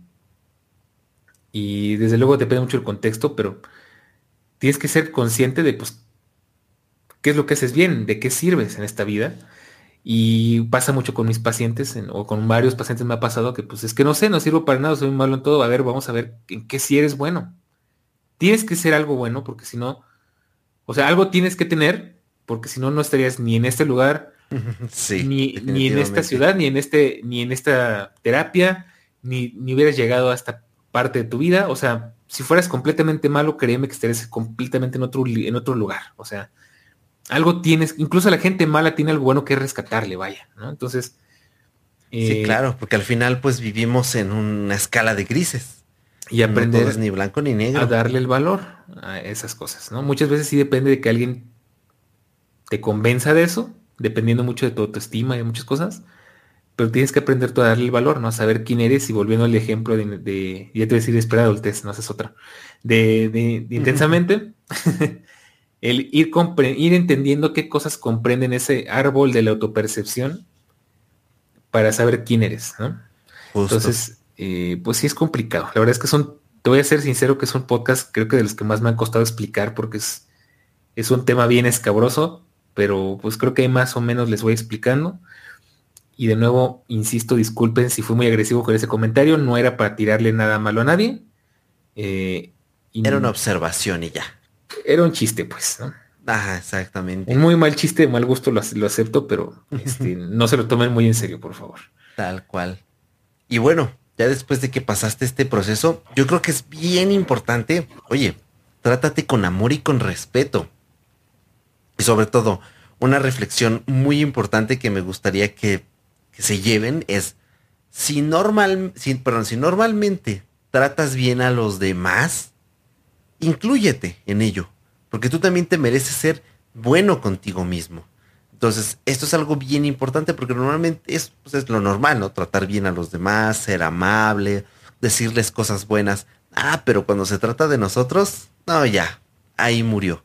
Y desde luego depende mucho del contexto, pero tienes que ser consciente de, pues, qué es lo que haces bien, de qué sirves en esta vida. Y pasa mucho con mis pacientes, en- o con varios pacientes me ha pasado que, pues, es que no sé, no sirvo para nada, soy malo en todo. A ver, vamos a ver en qué sí eres bueno. Tienes que ser algo bueno, porque si no, o sea, algo tienes que tener, porque si no, no estarías ni en este lugar, Sí, ni, ni en esta definitivamente. ciudad, ni en este, ni en esta terapia, ni, ni hubieras llegado a esta parte de tu vida. O sea, si fueras completamente malo, créeme que estarías completamente en otro, li- en otro lugar. O sea, algo tienes, incluso la gente mala tiene algo bueno que rescatarle, vaya, ¿no? Entonces, Sí, eh, claro, porque al final pues vivimos en una escala de grises. y No todo es aprender ni blanco ni a negro. darle el valor a esas cosas, ¿no? Muchas veces sí depende de que alguien te convenza de eso, dependiendo mucho de tu autoestima y de muchas cosas, pero tienes que aprender tú a darle el valor, ¿no? A saber quién eres y volviendo al ejemplo de, de ya te voy a decir, espera adultez, no esa es otra, de, de- de intensamente, el ir, compre- ir entendiendo qué cosas comprenden ese árbol de la autopercepción para saber quién eres, ¿no? Justo. Entonces, eh, pues sí es complicado. La verdad es que son, te voy a ser sincero que es un podcast, creo que de los que más me han costado explicar porque es, es un tema bien escabroso, pero pues creo que ahí más o menos les voy explicando. Y de nuevo, insisto, disculpen si fui muy agresivo con ese comentario, no era para tirarle nada malo a nadie. eh, Era una y observación y ya. era un chiste, pues, ¿no? Ajá, Un exactamente. muy mal chiste, de mal gusto lo, lo acepto, pero este, no se lo tomen muy en serio, por favor. Tal cual. Y bueno, ya después de que pasaste este proceso, yo creo que es bien importante, oye, trátate con amor y con respeto. Y sobre todo, una reflexión muy importante que me gustaría que, que se lleven es, si normal, si, perdón, si normalmente tratas bien a los demás, inclúyete en ello, porque tú también te mereces ser bueno contigo mismo. Entonces, esto es algo bien importante porque normalmente es, pues, es lo normal, ¿no? Tratar bien a los demás, ser amable, decirles cosas buenas. Ah, pero cuando se trata de nosotros, no, ya, ahí murió.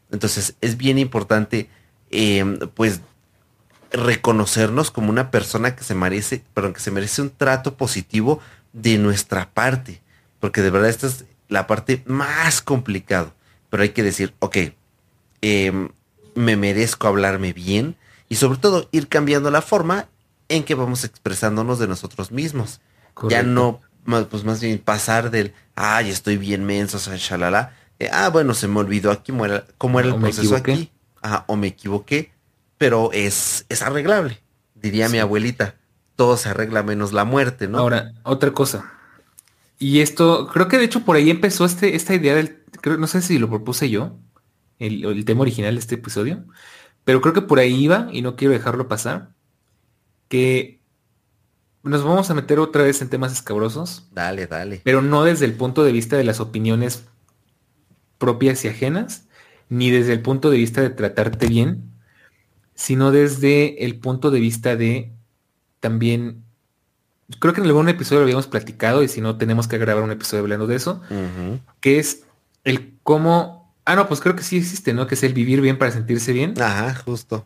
Entonces es bien importante, eh, pues, reconocernos como una persona que se merece, perdón, que se merece un trato positivo de nuestra parte, porque de verdad esta es la parte más complicada, pero hay que decir, ok, eh, me merezco hablarme bien y sobre todo ir cambiando la forma en que vamos expresándonos de nosotros mismos. Ya Correcto. no, ma- pues más bien pasar del, ay, estoy bien menso, o sea, shalala, eh, ah, bueno, se me olvidó aquí cómo era, cómo era Ah, el o me proceso equivoqué. aquí, ah, o me equivoqué, pero es, es arreglable, diría mi Sí. abuelita, todo se arregla menos la muerte, ¿no? Ahora, otra cosa. Y esto, creo que de hecho por ahí empezó este, esta idea del, creo, no sé si lo propuse yo, el, el tema original de este episodio, pero creo que por ahí iba y no quiero dejarlo pasar, que nos vamos a meter otra vez en temas escabrosos, Dale, dale. pero no desde el punto de vista de las opiniones propias y ajenas, ni desde el punto de vista de tratarte bien, sino desde el punto de vista de también, creo que en algún episodio lo habíamos platicado y si no tenemos que grabar un episodio hablando de eso, Ujú. que es el cómo, ah, no, pues creo que sí existe, ¿no? Que es el vivir bien para sentirse bien. Ajá, justo.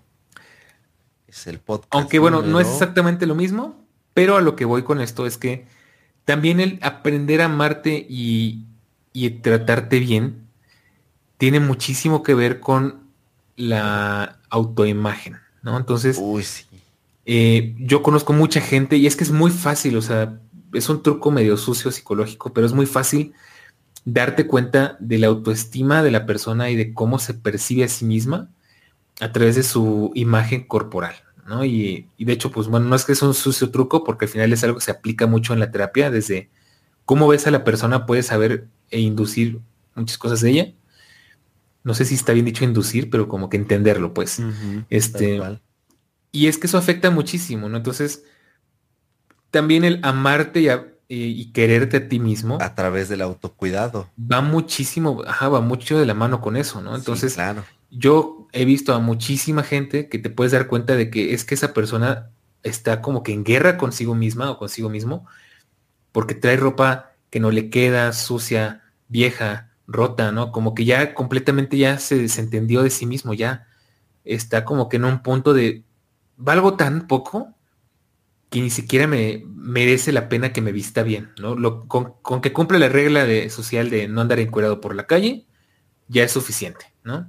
Es el podcast Aunque bueno, no es número... exactamente lo mismo, pero a lo que voy con esto es que también el aprender a amarte y, y tratarte bien tiene muchísimo que ver con la autoimagen, ¿no? Entonces, Uy, sí. eh, yo conozco mucha gente y es que es muy fácil, o sea, es un truco medio sucio psicológico, pero es muy fácil darte cuenta de la autoestima de la persona y de cómo se percibe a sí misma a través de su imagen corporal, ¿no? Y, y de hecho, pues bueno, no es que es un sucio truco, porque al final es algo que se aplica mucho en la terapia, desde cómo ves a la persona puedes saber e inducir muchas cosas de ella. No sé si está bien dicho inducir, pero como que entenderlo, pues. Ujú, tal Este, cual. y es que eso afecta muchísimo, ¿no? Entonces, también el amarte y, a- y- y quererte a ti mismo A través del autocuidado. va muchísimo, ajá, va mucho de la mano con eso, ¿no? Sí, Entonces, claro. yo he visto a muchísima gente que te puedes dar cuenta de que es que esa persona está como que en guerra consigo misma o consigo mismo, porque trae ropa que no le queda, sucia, vieja, rota, ¿no? Como que ya completamente ya se desentendió de sí mismo, ya está como que en un punto de, valgo tan poco que ni siquiera me merece la pena que me vista bien, ¿no? Lo, con, con que cumple la regla de, social de no andar encuerado por la calle, ya es suficiente, ¿no?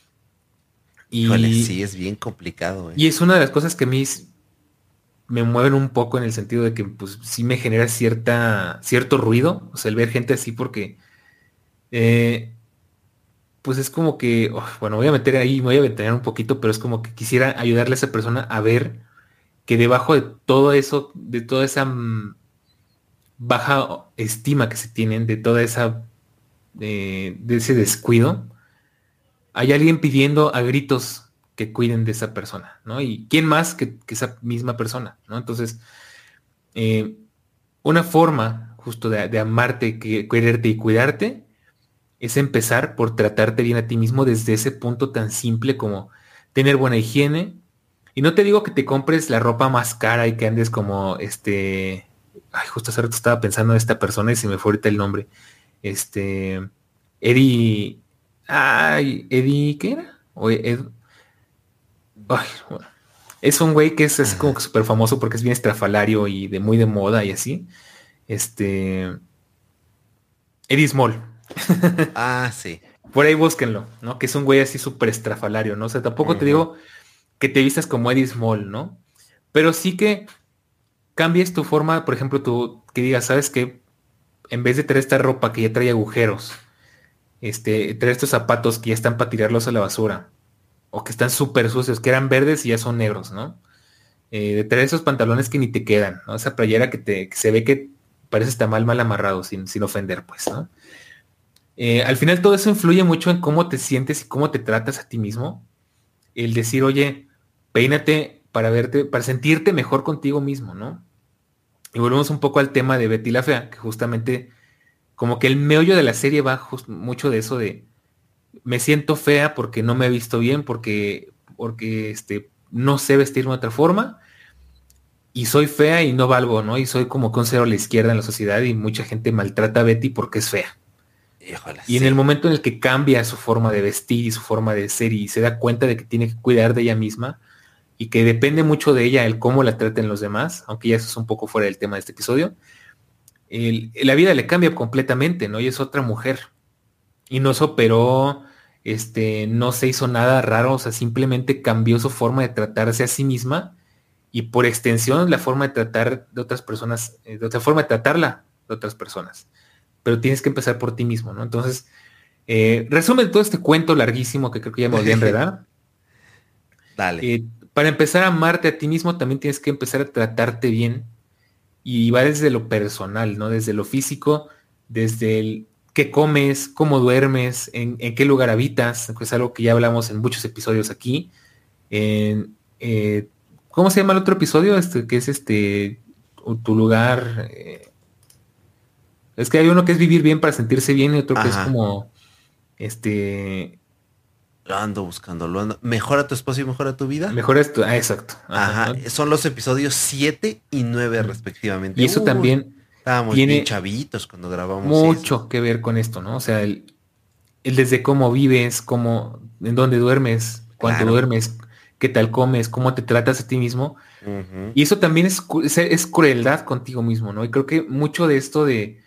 Híjole, sí, Y, es bien complicado, ¿eh? y es una de las cosas que a mí s- me mueven un poco en el sentido de que pues sí me genera cierta, cierto ruido, o sea, el ver gente así porque eh, pues es como que, oh, bueno, voy a meter ahí, me voy a ventanear un poquito, pero es como que quisiera ayudarle a esa persona a ver que debajo de todo eso, de toda esa mm, baja estima que se tienen, de toda esa, eh, de ese descuido, hay alguien pidiendo a gritos que cuiden de esa persona, ¿no? Y quién más que, que esa misma persona, ¿no? Entonces, eh, una forma justo de, de amarte, que, quererte y cuidarte es empezar por tratarte bien a ti mismo desde ese punto tan simple como tener buena higiene. Y no te digo que te compres la ropa más cara y que andes como este. Ay, justo hace rato estaba pensando en esta persona y se me fue ahorita el nombre. Este. Eddie. Ay, Eddie, ¿qué era? O Ed- ay, bueno. Es un güey que es así como Ajá. que súper famoso porque es bien estrafalario y de muy de moda y así. Este. Eddie Small. Ah, sí. Por ahí búsquenlo, ¿no? Que es un güey así súper estrafalario, ¿no? O sea, tampoco te Ujú. digo que te vistas como Eddie Small, ¿no? Pero sí que cambies tu forma, por ejemplo, tú que digas, ¿sabes qué? En vez de traer esta ropa que ya trae agujeros, este, traer estos zapatos que ya están para tirarlos a la basura, o que están súper sucios, que eran verdes y ya son negros, ¿no? Eh, de traer esos pantalones que ni te quedan, ¿no? Esa playera que, te, que se ve que parece estar mal, mal amarrado, sin, sin ofender, pues, ¿no? Eh, al final todo eso influye mucho en cómo te sientes y cómo te tratas a ti mismo. El decir, oye, peínate para verte, para sentirte mejor contigo mismo, ¿no? Y volvemos un poco al tema de Betty la Fea, que justamente como que el meollo de la serie va just- mucho de eso de me siento fea porque no me he visto bien, porque, porque este, no sé vestirme de otra forma, y soy fea y no valgo, ¿no? Y soy como que un cero a la izquierda en la sociedad y mucha gente maltrata a Betty porque es fea. Híjole, Y en sí. el momento en el que cambia su forma de vestir y su forma de ser y se da cuenta de que tiene que cuidar de ella misma y que depende mucho de ella el cómo la traten los demás, aunque ya eso es un poco fuera del tema de este episodio, el- la vida le cambia completamente, ¿no? Y es otra mujer. Y no se operó, este, no se hizo nada raro, o sea, simplemente cambió su forma de tratarse a sí misma y por extensión la forma de tratar de otras personas, eh, de otra forma de tratarla de otras personas. Pero tienes que empezar por ti mismo, ¿no? Entonces, eh, resumen todo este cuento larguísimo que creo que ya me volví a enredar. Dale. Eh, para empezar a amarte a ti mismo, también tienes que empezar a tratarte bien. Y va desde lo personal, ¿no? Desde lo físico, desde el qué comes, cómo duermes, en, en qué lugar habitas, que es algo que ya hablamos en muchos episodios aquí. En, eh, ¿cómo se llama el otro episodio? Este, que es este, tu tu lugar. Eh, es que hay uno que es vivir bien para sentirse bien y otro que es Ajá. como, este, Lo ando buscando, lo ando. ¿Mejora tu espacio y mejora tu vida? mejor esto. Ah, exacto. Ajá, Ajá. ¿no? Son los episodios siete y nueve Mm. Y respectivamente. eso Uy, también estábamos bien tiene chavitos cuando grabamos eso. mucho que ver con esto, ¿no? O sea, el, el desde cómo vives, cómo, en dónde duermes, cuánto Claro. duermes, qué tal comes, cómo te tratas a ti mismo. Ujú. Y eso también es, cu- es, es crueldad contigo mismo, ¿no? Y creo que mucho de esto de,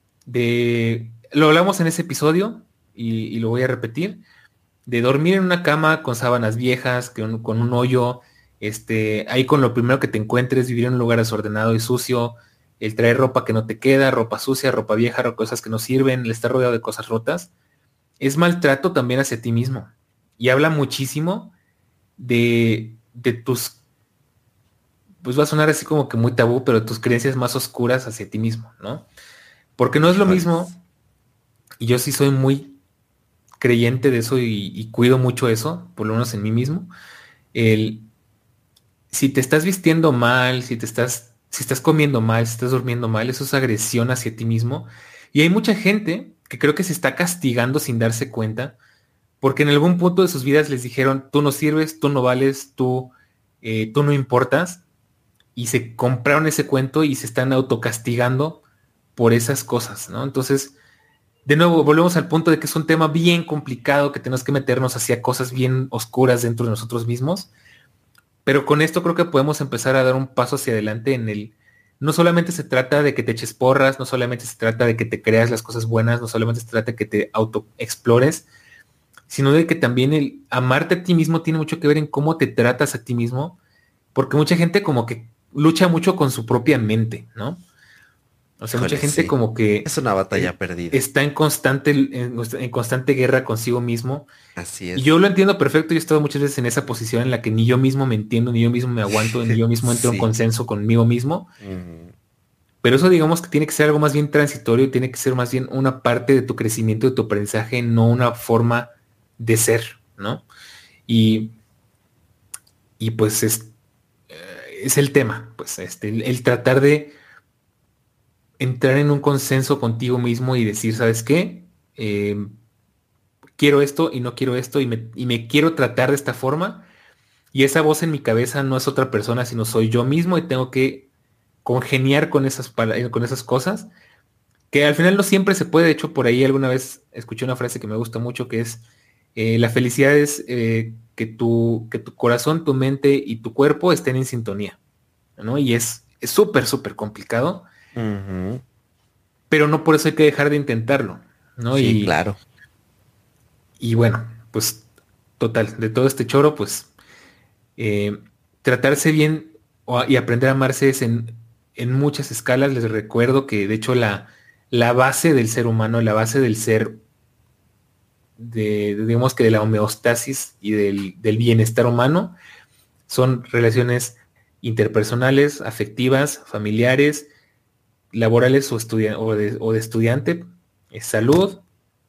de, lo hablamos en ese episodio y, y lo voy a repetir, de dormir en una cama con sábanas viejas, que un- con un hoyo, este, ahí con lo primero que te encuentres, vivir en un lugar desordenado y sucio, el traer ropa que no te queda, ropa sucia, ropa vieja, ro- cosas que no sirven, el estar rodeado de cosas rotas es maltrato también hacia ti mismo. Y habla muchísimo de, de tus, pues va a sonar así como que muy tabú, pero tus creencias más oscuras hacia ti mismo, ¿no? Porque no es lo Híjoles. mismo, y yo sí soy muy creyente de eso y, y cuido mucho eso, por lo menos en mí mismo, el, si te estás vistiendo mal, si te estás, si estás comiendo mal, si estás durmiendo mal, eso es agresión hacia ti mismo. Y hay mucha gente que creo que se está castigando sin darse cuenta porque en algún punto de sus vidas les dijeron, tú no sirves, tú no vales, tú, eh, tú no importas, y se compraron ese cuento y se están autocastigando por esas cosas, ¿no? Entonces, de nuevo, volvemos al punto de que es un tema bien complicado, que tenemos que meternos hacia cosas bien oscuras dentro de nosotros mismos, pero con esto creo que podemos empezar a dar un paso hacia adelante en el... No solamente se trata de que te eches porras, no solamente se trata de que te creas las cosas buenas, no solamente se trata de que te autoexplores, sino de que también el amarte a ti mismo tiene mucho que ver en cómo te tratas a ti mismo, porque mucha gente como que lucha mucho con su propia mente, ¿no? O sea, mucha Híjole, gente sí. como que Es una eh, batalla perdida. está en constante, en, en constante guerra consigo mismo. Así Y yo es. lo entiendo perfecto, yo he estado muchas veces en esa posición en la que ni yo mismo me entiendo, ni yo mismo me aguanto, ni yo mismo entro en Sí. consenso conmigo mismo. Ujú. Pero eso digamos que tiene que ser algo más bien transitorio, tiene que ser más bien una parte de tu crecimiento, de tu aprendizaje, no una forma de ser, ¿no? Y, y pues es, es el tema, pues este, el, el tratar de entrar en un consenso contigo mismo y decir, ¿sabes qué? Eh, quiero esto y no quiero esto y me, y me quiero tratar de esta forma. Y esa voz en mi cabeza no es otra persona, sino soy yo mismo y tengo que congeniar con esas, pala- con esas cosas, que al final no siempre se puede. De hecho, por ahí alguna vez escuché una frase que me gusta mucho, que es, eh, la felicidad es eh, que, tu, que tu corazón, tu mente y tu cuerpo estén en sintonía, ¿no? Y es es súper, súper complicado, Ujú. pero no por eso hay que dejar de intentarlo, ¿no? Sí, Y, claro. y bueno, pues total, de todo este choro, pues eh, tratarse bien o- y aprender a amarse es en, en muchas escalas. Les recuerdo que de hecho la, la base del ser humano, la base del ser, de, de- digamos que de la homeostasis y del, del bienestar humano, son relaciones interpersonales, afectivas, familiares, laborales o, estudia- o, de, o de estudiante, eh, salud,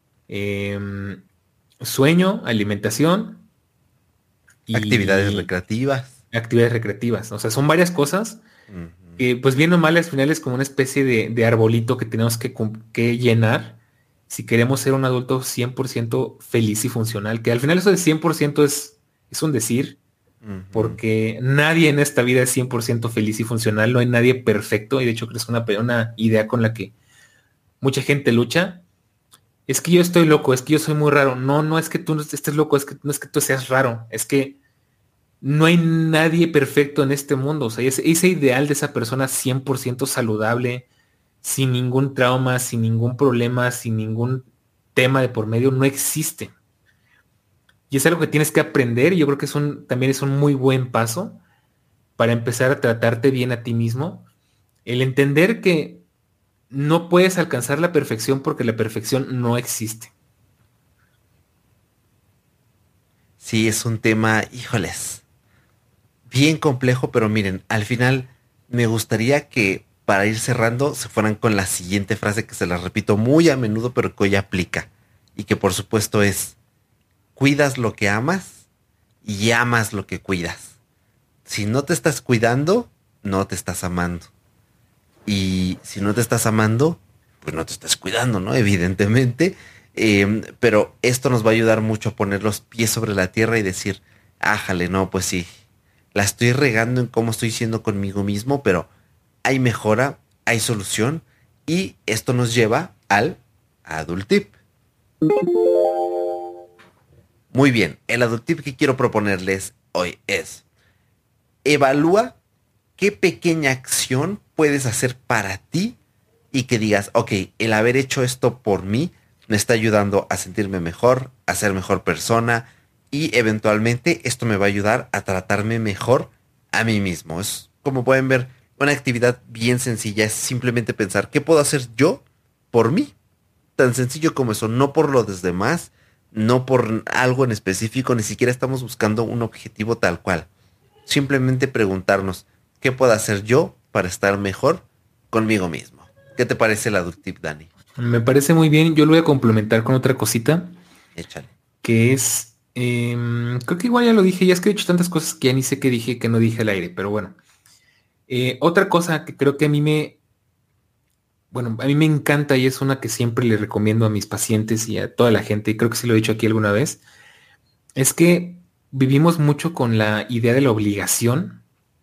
em, sueño, alimentación Actividades y recreativas. actividades recreativas. O sea, son varias cosas Ujú. que, pues bien o mal, al final es como una especie de, de arbolito que tenemos que, cum- que llenar si queremos ser un adulto cien por ciento feliz y funcional. Que al final eso de cien por ciento es, es un decir, Ujú. porque nadie en esta vida es cien por ciento feliz y funcional, no hay nadie perfecto, y de hecho creo que es una, pe- una idea con la que mucha gente lucha. es que yo estoy loco, es que yo soy muy raro. No, no es que tú estés loco, es que no es que tú seas raro, es que no hay nadie perfecto en este mundo. O sea, ese, ese ideal de esa persona cien por ciento saludable, sin ningún trauma, sin ningún problema, sin ningún tema de por medio, no existe. Y es algo que tienes que aprender, y yo creo que es un, también es un muy buen paso para empezar a tratarte bien a ti mismo. El entender que no puedes alcanzar la perfección porque la perfección no existe. Sí, es un tema, híjoles, bien complejo, pero miren, al final me gustaría que para ir cerrando se fueran con la siguiente frase que se la repito muy a menudo, pero que hoy aplica. Y que por supuesto es, cuidas lo que amas y amas lo que cuidas. Si no te estás cuidando, no te estás amando. Y si no te estás amando, pues no te estás cuidando, ¿no? Evidentemente. Eh, pero esto nos va a ayudar mucho a poner los pies sobre la tierra y decir, ájale, no, pues sí, la estoy regando en cómo estoy siendo conmigo mismo, pero hay mejora, hay solución. Y esto nos lleva al Adult Tip. Muy bien, el Adult Tip que quiero proponerles hoy es, evalúa qué pequeña acción puedes hacer para ti y que digas, ok, el haber hecho esto por mí me está ayudando a sentirme mejor, a ser mejor persona y eventualmente esto me va a ayudar a tratarme mejor a mí mismo. Es, como pueden ver, una actividad bien sencilla, es simplemente pensar qué puedo hacer yo por mí. Tan sencillo como eso, no por lo de los demás, no por algo en específico, ni siquiera estamos buscando un objetivo tal cual. Simplemente preguntarnos, ¿qué puedo hacer yo para estar mejor conmigo mismo? ¿Qué te parece el Adult Tip, Dani? Me parece muy bien. Yo lo voy a complementar con otra cosita. Échale. Que es, eh, creo que igual ya lo dije, ya es que he dicho tantas cosas que ya ni sé qué dije que no dije al aire, pero bueno. Eh, otra cosa que creo que a mí me, bueno, a mí me encanta y es una que siempre le recomiendo a mis pacientes y a toda la gente, y creo que sí lo he dicho aquí alguna vez, es que vivimos mucho con la idea de la obligación,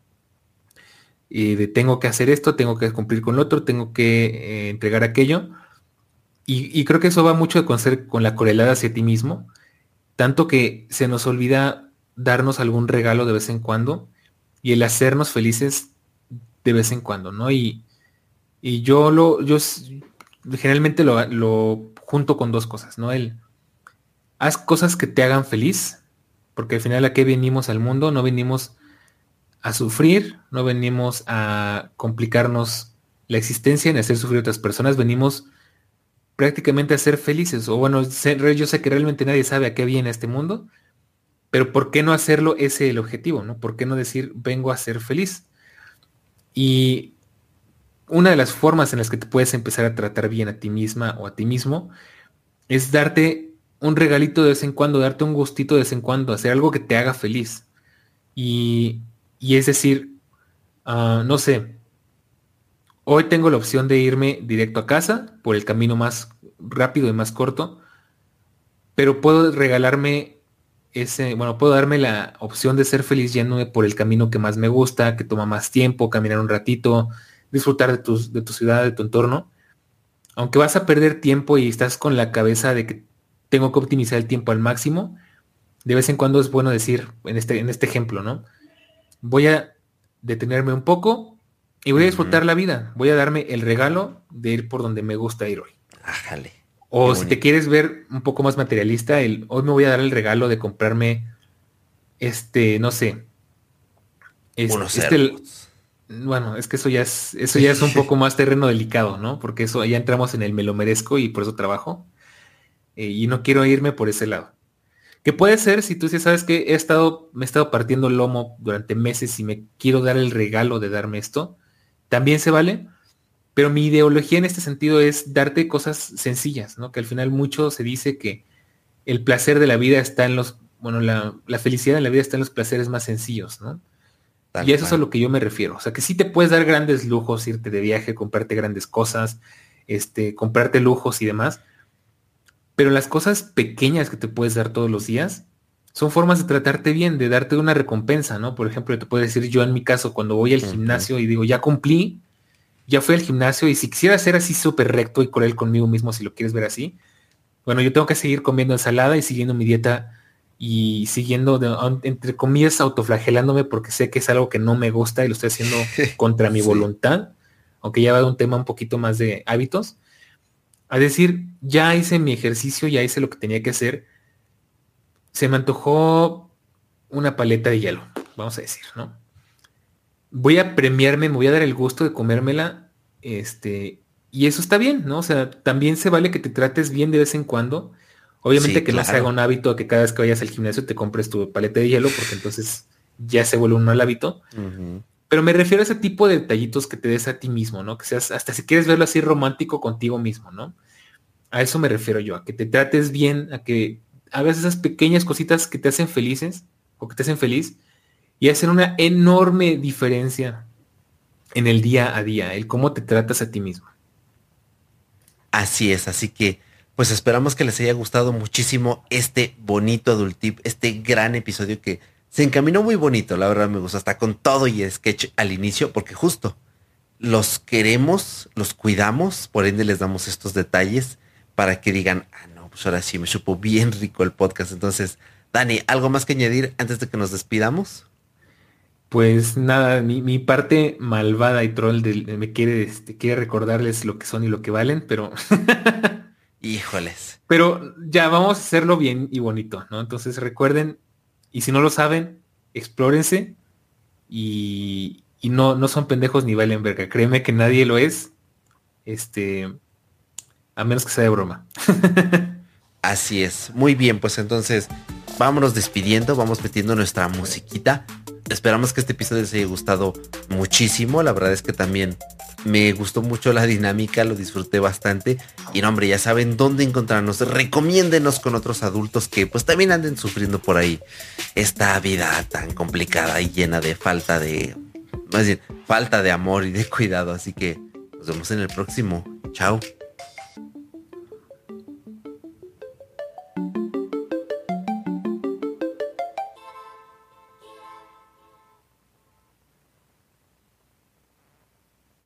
eh, de tengo que hacer esto, tengo que cumplir con lo otro, tengo que eh, entregar aquello, y, y creo que eso va mucho con ser con la correlada hacia ti mismo. Tanto que se nos olvida darnos algún regalo de vez en cuando y el hacernos felices de vez en cuando, ¿no? Y, y yo lo, yo s- generalmente lo, lo junto con dos cosas, ¿no? El haz cosas que te hagan feliz, porque al final a qué venimos al mundo, no venimos a sufrir, no venimos a complicarnos la existencia ni a hacer sufrir a otras personas, venimos prácticamente a ser felices. O bueno, sé- yo sé que realmente nadie sabe a qué viene este mundo. Pero ¿por qué no hacerlo ese el objetivo, ¿no? ¿Por qué no decir vengo a ser feliz? Y una de las formas en las que te puedes empezar a tratar bien a ti misma o a ti mismo es darte un regalito de vez en cuando, darte un gustito de vez en cuando, hacer algo que te haga feliz. Y, y es decir, ah, no sé, hoy tengo la opción de irme directo a casa por el camino más rápido y más corto, pero puedo regalarme ese, bueno, puedo darme la opción de ser feliz yéndome por el camino que más me gusta, que toma más tiempo, caminar un ratito, disfrutar de tus, de tu ciudad, de tu entorno. Aunque vas a perder tiempo y estás con la cabeza de que tengo que optimizar el tiempo al máximo, de vez en cuando es bueno decir, en este, en este ejemplo, ¿no? Voy a detenerme un poco y voy a Ujú. disfrutar la vida. Voy a darme el regalo de ir por donde me gusta ir hoy. Ájale. Qué O si te bonito. quieres ver un poco más materialista, el hoy me voy a dar el regalo de comprarme este, no sé, Unos este, este, AirPods. bueno, es que eso ya es, eso ya es un poco más terreno delicado, ¿no? Porque eso ya entramos en el me lo merezco y por eso trabajo. Eh, y no quiero irme por ese lado. Que puede ser si tú sí sabes que he estado, me he estado partiendo el lomo durante meses y me quiero dar el regalo de darme esto, también se vale. Pero mi ideología en este sentido es darte cosas sencillas, ¿no? Que al final mucho se dice que el placer de la vida está en los, bueno, la, la felicidad en la vida está en los placeres más sencillos, ¿no? Tal Y eso es a cual. lo que yo me refiero. O sea, que sí te puedes dar grandes lujos, irte de viaje, comprarte grandes cosas, este, comprarte lujos y demás. Pero las cosas pequeñas que te puedes dar todos los días son formas de tratarte bien, de darte una recompensa, ¿no? Por ejemplo, te puedo decir yo en mi caso, cuando voy al Ujú. gimnasio y digo, ya cumplí, ya fui al gimnasio y si quisiera ser así súper recto y cruel conmigo mismo, si lo quieres ver así, bueno, yo tengo que seguir comiendo ensalada y siguiendo mi dieta y siguiendo, de, entre comillas, autoflagelándome porque sé que es algo que no me gusta y lo estoy haciendo contra mi sí. voluntad, aunque ya va de un tema un poquito más de hábitos. A decir, ya hice mi ejercicio, ya hice lo que tenía que hacer. Se me antojó una paleta de hielo, vamos a decir, ¿no? Voy a premiarme, me voy a dar el gusto de comérmela, este, y eso está bien, ¿no? O sea, también se vale que te trates bien de vez en cuando. Obviamente sí, que claro. no se haga un hábito que cada vez que vayas al gimnasio te compres tu paleta de hielo, porque entonces ya se vuelve un mal hábito. Uh-huh. Pero me refiero a ese tipo de detallitos que te des a ti mismo, ¿no? Que seas, hasta si quieres verlo así romántico contigo mismo, ¿no? A eso me refiero yo, a que te trates bien, a que hagas esas pequeñas cositas que te hacen felices o que te hacen feliz y hacen una enorme diferencia en el día a día, el cómo te tratas a ti mismo. Así es, así que pues esperamos que les haya gustado muchísimo este bonito Adultip, este gran episodio que se encaminó muy bonito, la verdad me gustó, hasta con todo y sketch al inicio, porque justo los queremos, los cuidamos, por ende les damos estos detalles para que digan, ah, no, pues ahora sí me supo bien rico el podcast. Entonces, Dani, ¿algo más que añadir antes de que nos despidamos? Pues nada, mi, mi parte malvada y troll de, de, me quiere, este, quiere recordarles lo que son y lo que valen, pero... Híjoles. Pero ya vamos a hacerlo bien y bonito, ¿no? Entonces recuerden, y si no lo saben, explórense y, y no, no son pendejos ni valen verga. Créeme que nadie lo es, este, a menos que sea de broma. Así es. Muy bien, pues entonces vámonos despidiendo, vamos metiendo nuestra musiquita. Esperamos que este episodio les haya gustado muchísimo. La verdad es que también me gustó mucho la dinámica, lo disfruté bastante. Y no, hombre, ya saben dónde encontrarnos. Recomiéndenos con otros adultos que pues también anden sufriendo por ahí esta vida tan complicada y llena de falta de, más bien, falta de amor y de cuidado. Así que nos vemos en el próximo. Chao.